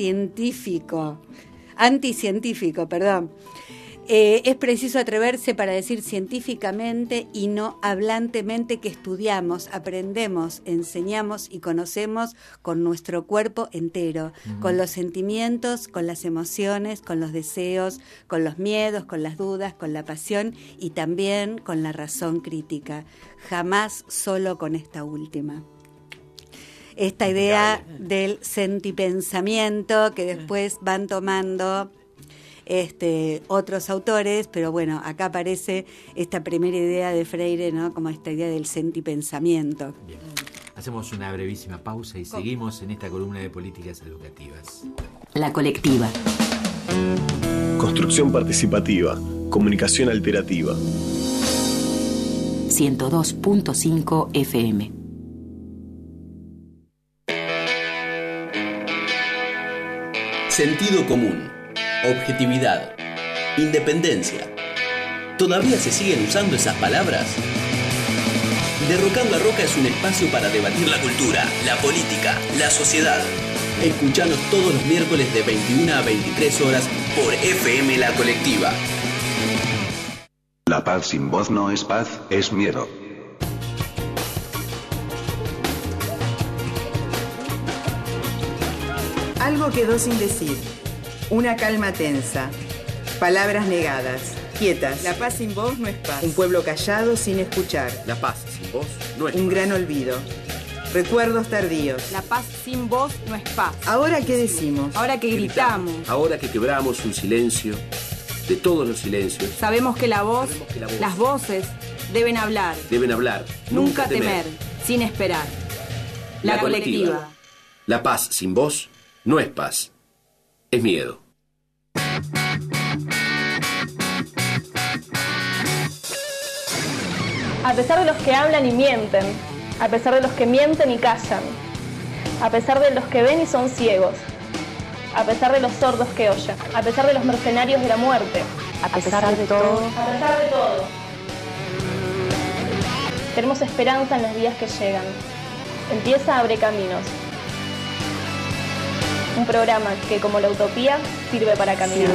anticientífico, perdón. Es preciso atreverse para decir científicamente y no hablantemente que estudiamos, aprendemos, enseñamos y conocemos con nuestro cuerpo entero, con los sentimientos, con las emociones, con los deseos, con los miedos, con las dudas, con la pasión y también con la razón crítica, jamás solo con esta última. Esta idea del sentipensamiento que después van tomando otros autores, pero bueno, acá aparece esta primera idea de Freire, ¿no? Como esta idea del sentipensamiento. Bien. Hacemos una brevísima pausa y seguimos en esta columna de políticas educativas. La colectiva. Construcción participativa. Comunicación alterativa. 102.5 FM. Sentido común, objetividad, independencia. ¿Todavía se siguen usando esas palabras? Derrocando a Roca es un espacio para debatir la cultura, la política, la sociedad. Escuchanos todos los miércoles de 21 a 23 horas por FM La Colectiva. La paz sin voz no es paz, es miedo. Algo quedó sin decir. Una calma tensa. Palabras negadas. Quietas. La paz sin voz no es paz. Un pueblo callado sin escuchar. La paz sin voz no es paz. Un gran olvido. Recuerdos tardíos. La paz sin voz no es paz. ¿Ahora qué decimos? Ahora que gritamos. Ahora que quebramos un silencio, de todos los silencios. Sabemos que la voz, las voces, deben hablar. Deben hablar. Nunca temer, sin esperar. La colectiva. La paz sin voz no es paz, es miedo. A pesar de los que hablan y mienten, a pesar de los que mienten y callan, a pesar de los que ven y son ciegos, a pesar de los sordos que oyen, a pesar de los mercenarios de la muerte, a pesar de todo. A pesar de todo. Tenemos esperanza en los días que llegan. Empieza Abre Caminos. Un programa que, como la utopía, sirve para caminar.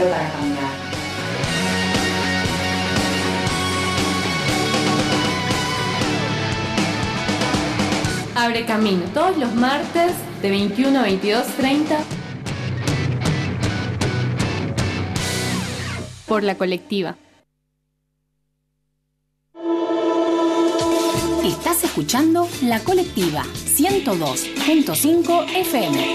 Abre Camino, todos los martes de 21 a 22:30 por La Colectiva. Estás escuchando La Colectiva 102.5 FM.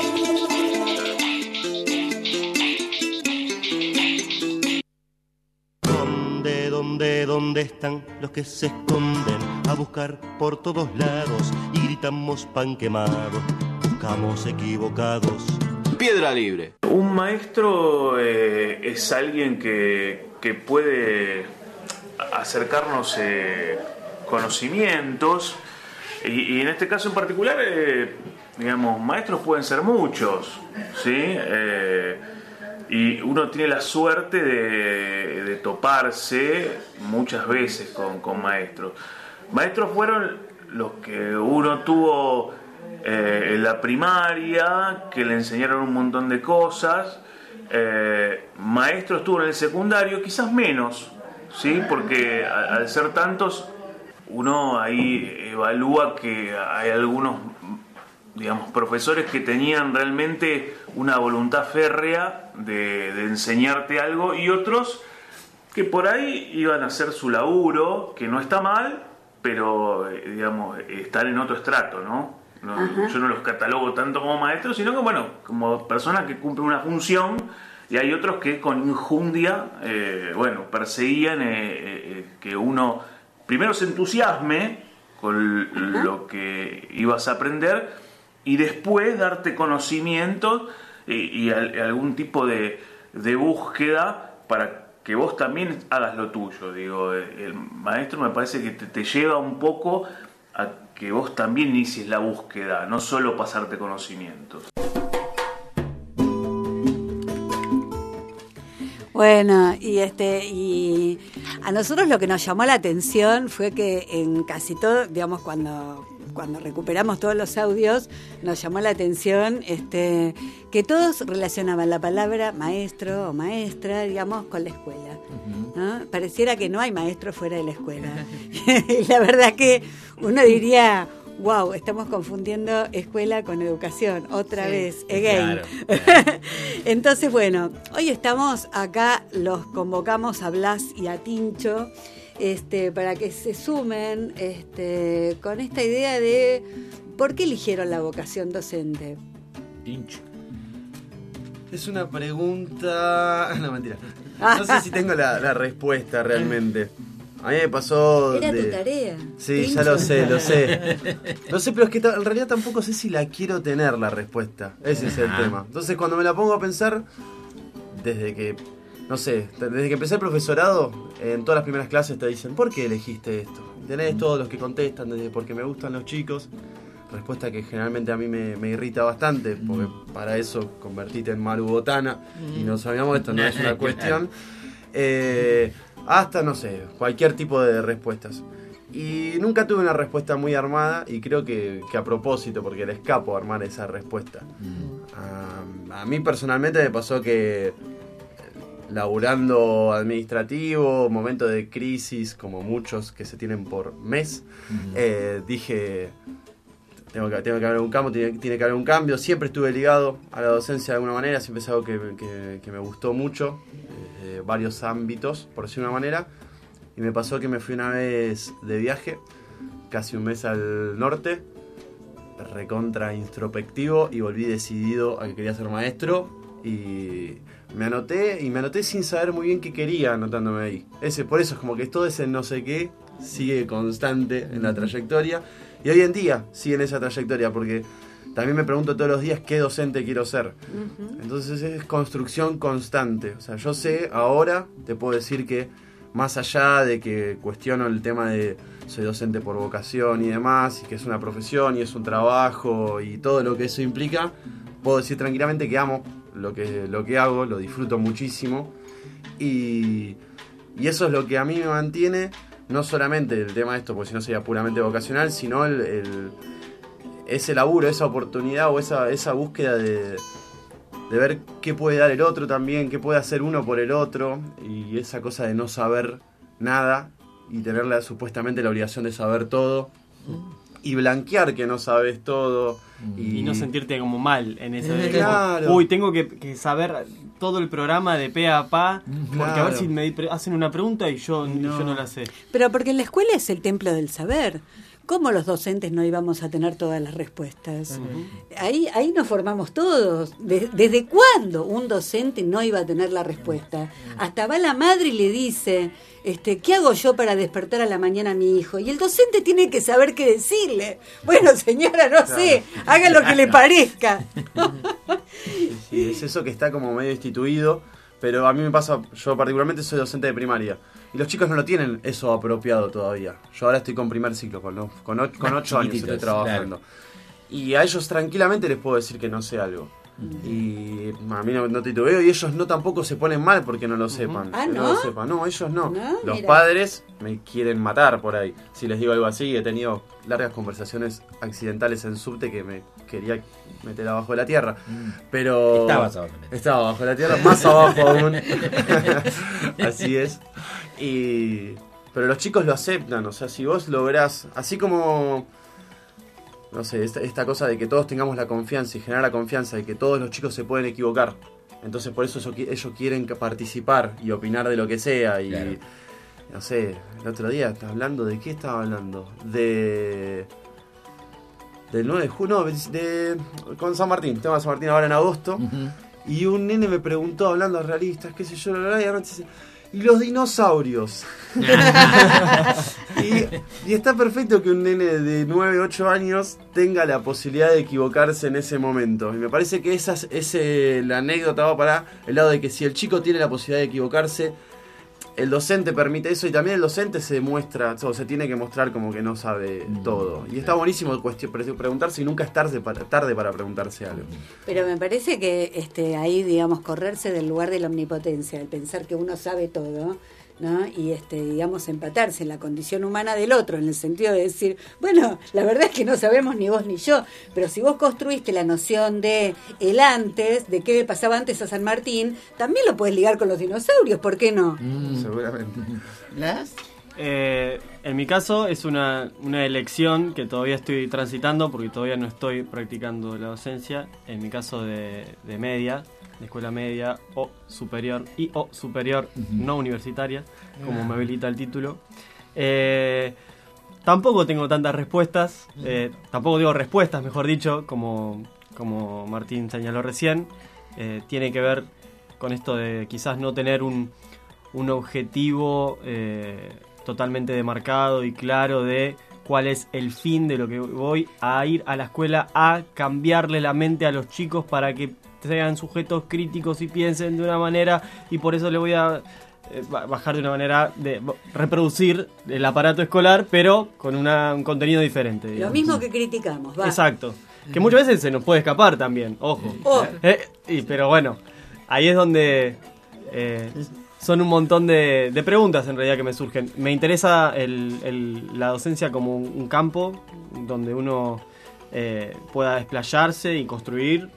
¿Dónde están los que se esconden a buscar por todos lados y gritamos pan quemado? Buscamos equivocados. Piedra libre. Un maestro es alguien que puede acercarnos conocimientos y en este caso en particular, digamos, maestros pueden ser muchos, ¿sí? Y uno tiene la suerte de toparse muchas veces con maestros. Maestros fueron los que uno tuvo en la primaria, que le enseñaron un montón de cosas. Maestros tuvo en el secundario, quizás menos, ¿sí? Porque al ser tantos, uno ahí evalúa que hay algunos, digamos, profesores que tenían realmente una voluntad férrea de enseñarte algo y otros que por ahí iban a hacer su laburo, que no está mal, pero digamos, están en otro estrato, ¿no? Yo no los catalogo tanto como maestros, sino que, bueno, como personas que cumplen una función, y hay otros que con injundia, perseguían que uno primero se entusiasme con lo que ibas a aprender y después darte conocimiento y algún tipo de búsqueda para que vos también hagas lo tuyo. Digo, el maestro me parece que te lleva un poco a que vos también inicies la búsqueda, no solo pasarte conocimientos. Bueno, y a nosotros lo que nos llamó la atención fue que en casi todo, digamos, cuando recuperamos todos los audios, nos llamó la atención que todos relacionaban la palabra maestro o maestra, digamos, con la escuela, ¿no? Pareciera que no hay maestro fuera de la escuela. Y la verdad que uno diría, wow, estamos confundiendo escuela con educación, otra vez, again. Claro. Entonces, bueno, hoy estamos acá, los convocamos a Blas y a Tincho, para que se sumen con esta idea de ¿por qué eligieron la vocación docente? Tincho. Es una pregunta... No, mentira. No sé si tengo la respuesta realmente. A mí me pasó... Era tu tarea. Sí, Tincho. ya lo sé. No sé, pero es que en realidad tampoco sé si la quiero tener la respuesta. Ese es el tema. Entonces cuando me la pongo a pensar, desde que empecé el profesorado, en todas las primeras clases te dicen, ¿por qué elegiste esto? Tenés todos los que contestan, desde porque me gustan los chicos. Respuesta que generalmente a mí me irrita bastante, porque para eso convertite en Maru Botana, y no sabíamos, esto no es una cuestión. Hasta, no sé, cualquier tipo de respuestas. Y nunca tuve una respuesta muy armada, y creo que a propósito, porque le escapo a armar esa respuesta. A mí personalmente me pasó que laburando administrativo, momento de crisis, como muchos que se tienen por mes, dije, tengo que haber un cambio, tiene que haber un cambio. Siempre estuve ligado a la docencia de alguna manera, siempre es algo que me gustó mucho, varios ámbitos, por decir una manera. Y me pasó que me fui una vez de viaje, casi un mes al norte, recontra introspectivo, y volví decidido a que quería ser maestro, y me anoté sin saber muy bien qué quería anotándome ahí. Por eso es como que todo ese no sé qué sigue constante en la trayectoria, y hoy en día sigue en esa trayectoria, porque también me pregunto todos los días qué docente quiero ser. Entonces es construcción constante. O sea, yo sé, ahora te puedo decir que más allá de que cuestiono el tema de soy docente por vocación y demás, y que es una profesión y es un trabajo y todo lo que eso implica, puedo decir tranquilamente que amo lo que hago, lo disfruto muchísimo y eso es lo que a mí me mantiene, no solamente el tema de esto, porque si no sería puramente vocacional, sino ese laburo, esa oportunidad o esa búsqueda de ver qué puede dar el otro también, qué puede hacer uno por el otro, y esa cosa de no saber nada y tener supuestamente la obligación de saber todo y blanquear que no sabes todo y no sentirte como mal en eso de claro. Uy, tengo que saber todo el programa de pe a pa porque Claro. a ver si me hacen una pregunta y yo no la sé. Pero porque en la escuela es el templo del saber. ¿Cómo los docentes no íbamos a tener todas las respuestas? Ahí nos formamos todos. ¿Desde cuándo un docente no iba a tener la respuesta? Hasta va la madre y le dice, ¿qué hago yo para despertar a la mañana a mi hijo? Y el docente tiene que saber qué decirle. Bueno, señora, no sé, haga lo que le parezca. Sí, es eso que está como medio instituido, pero a mí me pasa, yo particularmente soy docente de primaria. Y los chicos no lo tienen eso apropiado todavía. Yo ahora estoy con primer ciclo, con 8 años estoy trabajando. Claro. Y a ellos tranquilamente les puedo decir que no sé algo. Y a mí no titubeo y ellos no tampoco se ponen mal porque no lo sepan. ¿Ah, no? no? Lo sepan. No, ellos no. Los mira. padres me quieren matar por ahí. Si les digo algo así, he tenido largas conversaciones accidentales en subte que me quería meter abajo de la tierra. Pero estaba abajo de la tierra, más abajo aún. Así es. Pero los chicos lo aceptan, o sea, si vos lográs, así como, no sé, esta cosa de que todos tengamos la confianza y generar la confianza de que todos los chicos se pueden equivocar, entonces por eso ellos quieren participar y opinar de lo que sea y, claro. No sé, el otro día estaba hablando, ¿de qué estaba hablando? Del 9 de junio, con San Martín, tema de San Martín ahora en agosto, y un nene me preguntó, hablando de realistas, qué sé yo, y dice, y los dinosaurios. y está perfecto que un nene de 9, 8 años tenga la posibilidad de equivocarse en ese momento. Y me parece que esa es la anécdota va para el lado de que si el chico tiene la posibilidad de equivocarse, el docente permite eso y también el docente se muestra, o se tiene que mostrar como que no sabe todo. Y está buenísimo preguntarse y nunca es tarde para preguntarse algo. Pero me parece que ahí, digamos, correrse del lugar de la omnipotencia, el pensar que uno sabe todo, ¿no? Y digamos, empatarse en la condición humana del otro, en el sentido de decir, bueno, la verdad es que no sabemos ni vos ni yo, pero si vos construiste la noción de el antes, de qué le pasaba antes a San Martín, también lo puedes ligar con los dinosaurios, ¿por qué no? Seguramente. En mi caso es una elección que todavía estoy transitando porque todavía no estoy practicando la docencia, en mi caso de media, de escuela media o superior no universitaria, como me habilita el título. Tampoco tengo tantas respuestas, tampoco digo respuestas, mejor dicho, como Martín señaló recién. Tiene que ver con esto de quizás no tener un objetivo totalmente demarcado y claro de cuál es el fin de lo que voy a ir a la escuela a cambiarle la mente a los chicos para que sean sujetos críticos y piensen de una manera, y por eso le voy a bajar de una manera de reproducir el aparato escolar, pero con un contenido diferente, digamos. Lo mismo que criticamos, va. Exacto. Que muchas veces se nos puede escapar también, ojo. Pero bueno, ahí es donde son un montón de preguntas en realidad que me surgen. Me interesa la docencia como un campo donde uno pueda desplayarse y construir.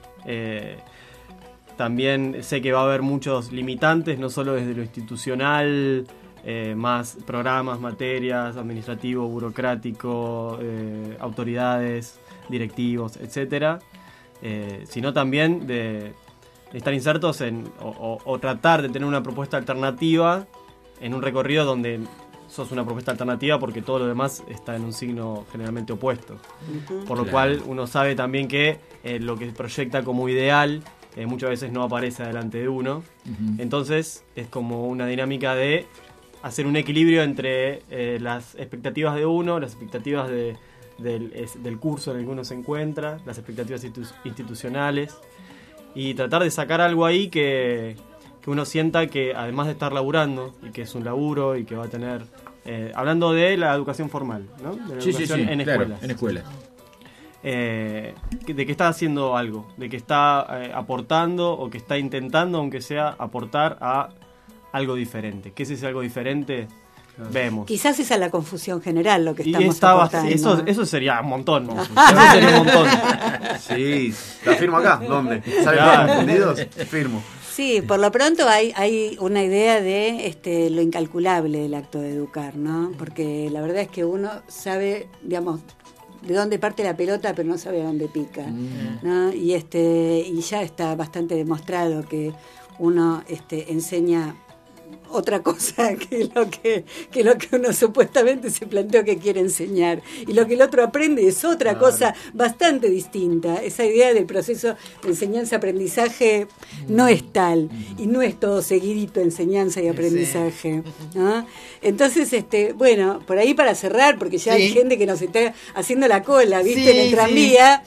También sé que va a haber muchos limitantes, no solo desde lo institucional, más programas, materias, administrativo, burocrático, autoridades, directivos, etcétera, sino también de estar insertos o tratar de tener una propuesta alternativa en un recorrido donde sos una propuesta alternativa porque todo lo demás está en un signo generalmente opuesto. Por lo cual uno sabe también que lo que proyecta como ideal muchas veces no aparece delante de uno. Entonces es como una dinámica de hacer un equilibrio entre las expectativas de uno, las expectativas del curso en el que uno se encuentra, las expectativas institucionales, y tratar de sacar algo ahí que uno sienta que además de estar laburando y que es un laburo y que va a tener hablando de la educación formal, ¿no? De la educación en escuelas. En escuelas. de que está haciendo algo, de que está aportando o que está intentando, aunque sea, aportar a algo diferente. ¿Qué es ese algo diferente? Vemos. Quizás esa es la confusión general lo que Y estamos aportando. eso sería un montón, ¿no? Eso sería un montón. Sí, la firmo acá. ¿Dónde? ¿Salen todos confundidos? Firmo. Sí, por lo pronto hay una idea de lo incalculable del acto de educar, ¿no? Porque la verdad es que uno sabe, digamos, de dónde parte la pelota, pero no sabe a dónde pica, ¿no? Y ya está bastante demostrado que uno enseña otra cosa que lo que uno supuestamente se planteó que quiere enseñar, y lo que el otro aprende es otra cosa bastante distinta. Esa idea del proceso de enseñanza-aprendizaje no es tal, y no es todo seguidito enseñanza y aprendizaje, ¿no? Entonces, bueno, por ahí para cerrar, porque ya hay gente que nos está haciendo la cola, ¿viste? En el tranvía.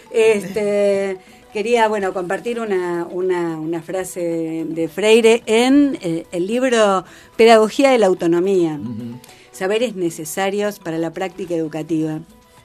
Quería, compartir una frase de Freire en el libro Pedagogía de la Autonomía, Saberes necesarios para la práctica educativa.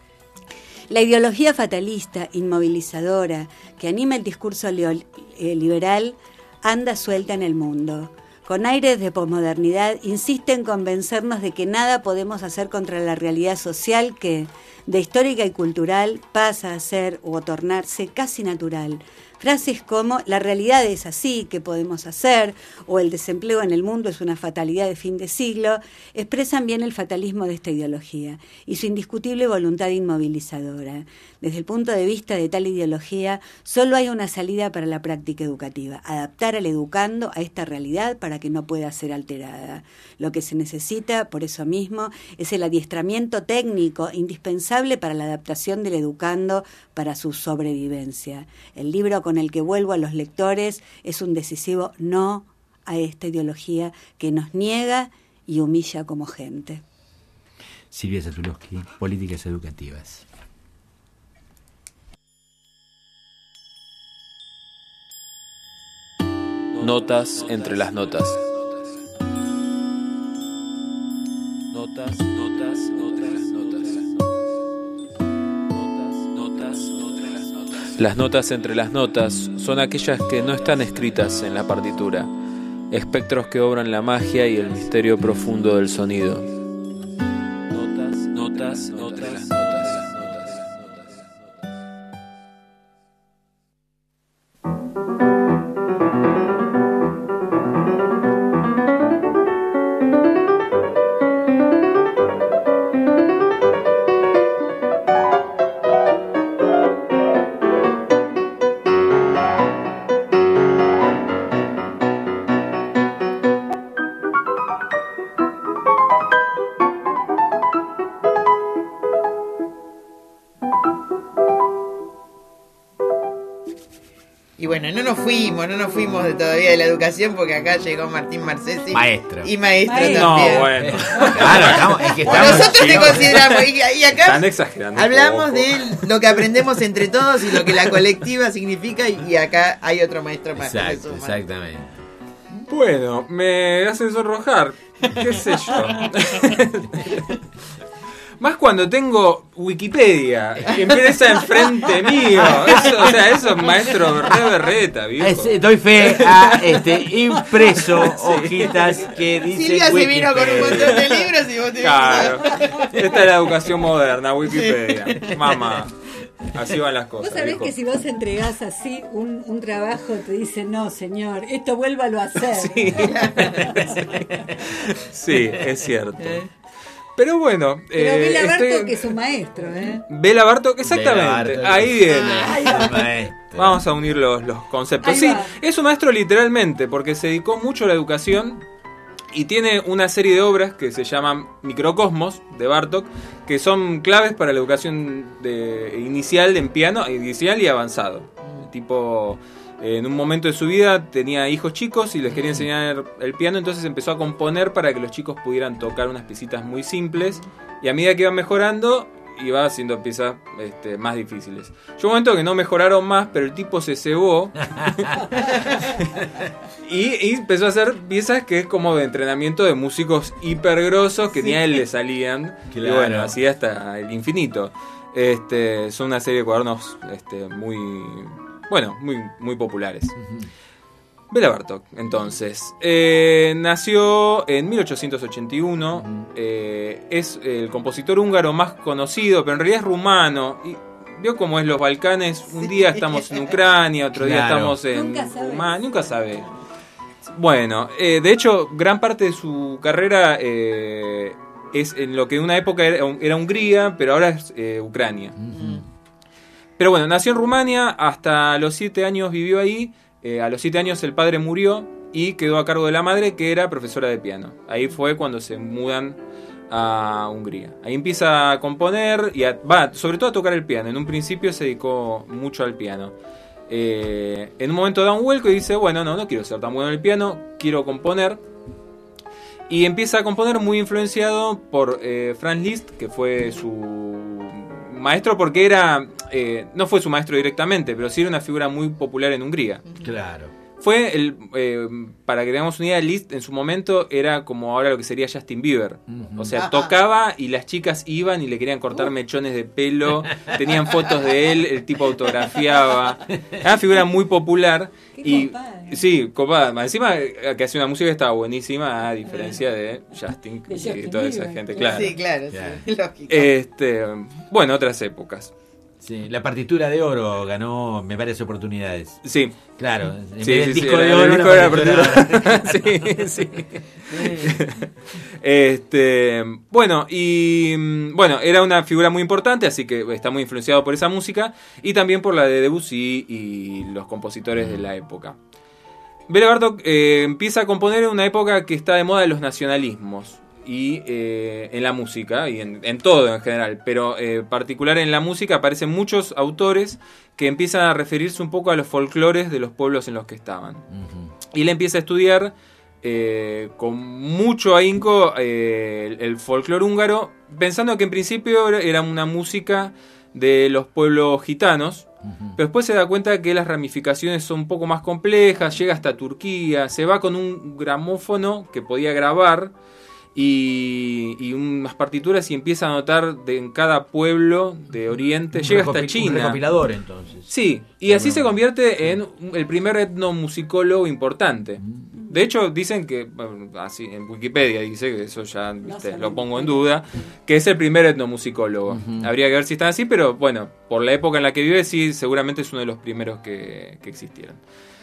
La ideología fatalista, inmovilizadora, que anima el discurso liberal, anda suelta en el mundo. Con aires de posmodernidad, insiste en convencernos de que nada podemos hacer contra la realidad social que, de histórica y cultural, pasa a ser o a tornarse casi natural. Frases como "la realidad es así, ¿qué podemos hacer?" o "el desempleo en el mundo es una fatalidad de fin de siglo" expresan bien el fatalismo de esta ideología y su indiscutible voluntad inmovilizadora. Desde el punto de vista de tal ideología, solo hay una salida para la práctica educativa: adaptar al educando a esta realidad para que no pueda ser alterada. Lo que se necesita, por eso mismo, es el adiestramiento técnico indispensable para la adaptación del educando para su sobrevivencia. El libro con el que vuelvo a los lectores es un decisivo no a esta ideología que nos niega y humilla como gente. Silvia Zatulowski, Políticas Educativas. Notas entre las notas. Notas entre las notas. Las notas entre las notas son aquellas que no están escritas en la partitura, espectros que obran la magia y el misterio profundo del sonido. Notas entre las notas. Y bueno, no nos fuimos todavía de la educación, porque acá llegó Martín Marcesi. Maestro. Y maestro también. No, bueno. Claro, es que estamos... Nosotros te consideramos. Y acá están exagerando. Hablamos de lo que aprendemos entre todos y lo que la colectiva significa. Y acá hay otro maestro más. Exacto, exactamente. Bueno, me hacen sonrojar. ¿Qué sé yo? Más cuando tengo Wikipedia, que empieza enfrente mío. Eso es maestro re berreta, viejo. Doy fe a impreso hojitas que dicen Silvia Wikipedia. se vino con un montón de libros y vos te Claro. Esta es la educación moderna, Wikipedia. Mamá. Así van las cosas. Vos sabés viejo. que si vos entregás así un trabajo, te dicen: no, señor, esto vuélvalo a hacer. Sí, es cierto. Pero bueno, pero Bela Bartok es un maestro, ¿eh? Bela Bartok, exactamente. Bela Bartok. Ahí viene. Maestro. Vamos a unir los conceptos. Ahí Sí, va. es un maestro literalmente, porque se dedicó mucho a la educación y tiene una serie de obras que se llaman Microcosmos de Bartok, que son claves para la educación inicial en piano, inicial y avanzado. Tipo, en un momento de su vida tenía hijos chicos y les quería enseñar el piano, entonces empezó a componer para que los chicos pudieran tocar unas piecitas muy simples, y a medida que iban mejorando iba haciendo piezas más difíciles. Llegó un momento que no mejoraron más, pero el tipo se cebó y empezó a hacer piezas que es como de entrenamiento de músicos hiper grosos que ni a él le salían. Claro. Y bueno, así hasta el infinito. Son una serie de cuadernos muy, bueno, muy populares. Bela Bartók, entonces, nació en 1881, es el compositor húngaro más conocido, pero en realidad es rumano. Y vio cómo es los Balcanes, un día estamos en Ucrania, otro día estamos en Rumania, nunca sabe. Bueno, de hecho, gran parte de su carrera es en lo que en una época era Hungría, pero ahora es Ucrania. Pero bueno, nació en Rumania, hasta los 7 años vivió ahí. A los 7 años el padre murió y quedó a cargo de la madre, que era profesora de piano. Ahí fue cuando se mudan a Hungría. Ahí empieza a componer y sobre todo a tocar el piano. En un principio se dedicó mucho al piano. En un momento da un vuelco y dice, bueno, no quiero ser tan bueno en el piano, quiero componer. Y empieza a componer muy influenciado por Franz Liszt, que fue su maestro, porque no fue su maestro directamente, pero sí era una figura muy popular en Hungría. Claro. Fue para que tengamos una idea, Liszt en su momento era como ahora lo que sería Justin Bieber. O sea, tocaba y las chicas iban y le querían cortar mechones de pelo, tenían fotos de él, el tipo autografiaba. Era una figura muy popular. Sí, copada. Encima que hacía una música que estaba buenísima, a diferencia de Justin y toda esa gente, claro. Sí, claro. Sí, lógico. Bueno, otras épocas. Sí, la partitura de oro ganó varias oportunidades. Sí. Claro. El disco de oro. El disco de la partitura. Sí. Bueno, era una figura muy importante, así que está muy influenciado por esa música y también por la de Debussy y los compositores de la época. Bela Bartók empieza a componer en una época que está de moda de los nacionalismos. Y en la música y en todo en general, pero particular en la música aparecen muchos autores que empiezan a referirse un poco a los folclores de los pueblos en los que estaban. Y él empieza a estudiar con mucho ahínco el folclore húngaro, pensando que en principio era una música de los pueblos gitanos, pero después se da cuenta que las ramificaciones son un poco más complejas, llega hasta Turquía, se va con un gramófono que podía grabar y unas partituras y empieza a notar en cada pueblo de Oriente, llega hasta China. Un recopilador, entonces. Sí, y así se convierte en el primer etnomusicólogo importante. De hecho, dicen que, así en Wikipedia dice, que eso ya lo pongo en duda, que es el primer etnomusicólogo. Habría que ver si están así, pero bueno, por la época en la que vive, sí, seguramente es uno de los primeros que existieron.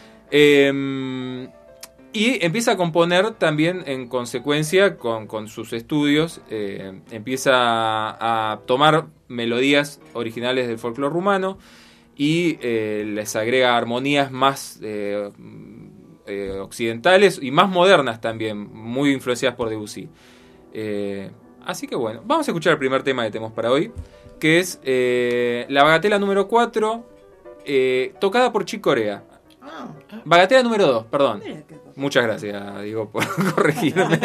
Y empieza a componer también en consecuencia con sus estudios, empieza a tomar melodías originales del folclore rumano y les agrega armonías más occidentales y más modernas también, muy influenciadas por Debussy. Así que bueno, vamos a escuchar el primer tema que tenemos para hoy, que es la bagatela número 4, tocada por Chick Corea. Bagatela número 2, perdón. Muchas gracias, Diego, por corregirme.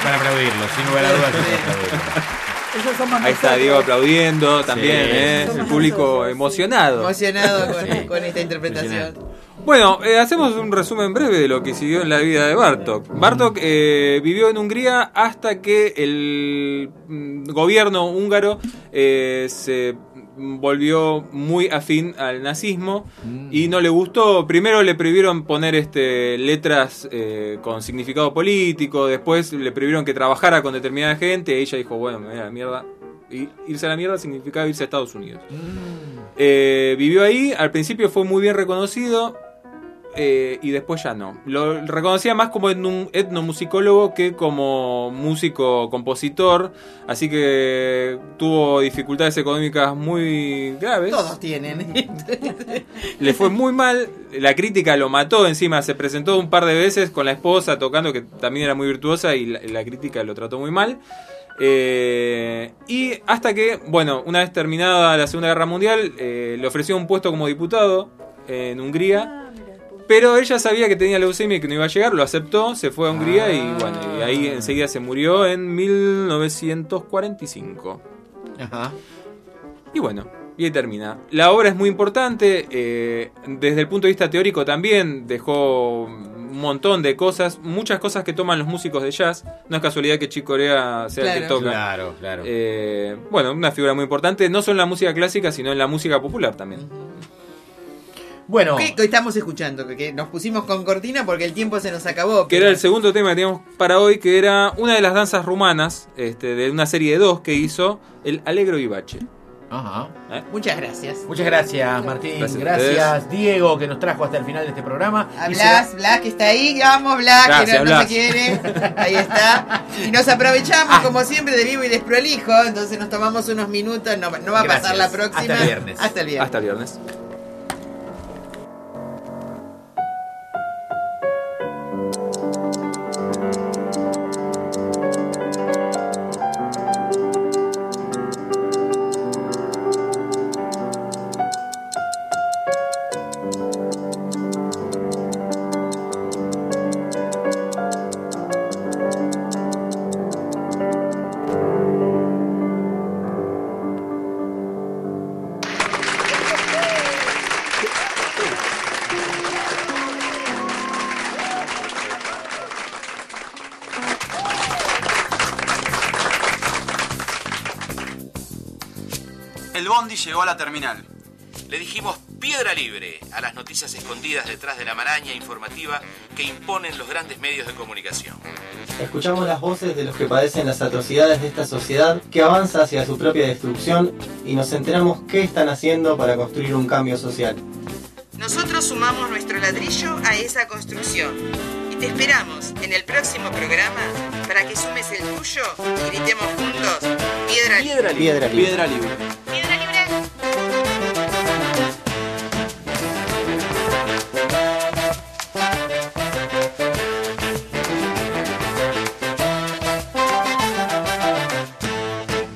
para aplaudirlo, sin lugar a dudas. Ahí está Diego aplaudiendo también, el público emocionado. Emocionado con esta interpretación. Bueno, hacemos un resumen breve de lo que siguió en la vida de Bartók. Bartók vivió en Hungría hasta que el gobierno húngaro se volvió muy afín al nazismo y no le gustó. Primero le prohibieron poner letras con significado político, después le prohibieron que trabajara con determinada gente y ella dijo, bueno, me voy a la mierda. Y irse a la mierda significaba irse a Estados Unidos. Vivió ahí, al principio fue muy bien reconocido. Y después ya no. Lo reconocía más como un etnomusicólogo que como músico compositor. Así que tuvo dificultades económicas muy graves. Todos tienen. Le fue muy mal. La crítica lo mató encima. Se presentó un par de veces con la esposa tocando, que también era muy virtuosa, y la crítica lo trató muy mal. Y hasta que, bueno, una vez terminada la Segunda Guerra Mundial, le ofreció un puesto como diputado en Hungría. Pero ella sabía que tenía leucemia y que no iba a llegar, lo aceptó, se fue a Hungría y bueno, y ahí enseguida se murió en 1945. Ajá. Y bueno, y ahí termina. La obra es muy importante, desde el punto de vista teórico también dejó un montón de cosas, muchas cosas que toman los músicos de jazz. No es casualidad que Chick Corea sea el que toca. Claro. Bueno, una figura muy importante, no solo en la música clásica, sino en la música popular también. Bueno, ¿qué estamos escuchando? Que nos pusimos con cortina porque el tiempo se nos acabó. Que era el segundo tema que teníamos para hoy, que era una de las danzas rumanas, de una serie de 2 que hizo, el Allegro Vivace. Ajá. Muchas gracias. Muchas gracias, Martín. Gracias Diego, que nos trajo hasta el final de este programa. A Blas, que está ahí. Vamos, Blas, gracias, que no se quiere. Ahí está. Y nos aprovechamos, como siempre, de vivo y desprolijo. Entonces nos tomamos unos minutos. No va a pasar la próxima. Hasta el viernes. Hasta el viernes. El bondi llegó a la terminal. Le dijimos piedra libre a las noticias escondidas detrás de la maraña informativa que imponen los grandes medios de comunicación. Escuchamos las voces de los que padecen las atrocidades de esta sociedad que avanza hacia su propia destrucción y nos enteramos qué están haciendo para construir un cambio social. Nosotros sumamos nuestro ladrillo a esa construcción y te esperamos en el próximo programa para que sumes el tuyo y gritemos juntos piedra libre. Piedra libre.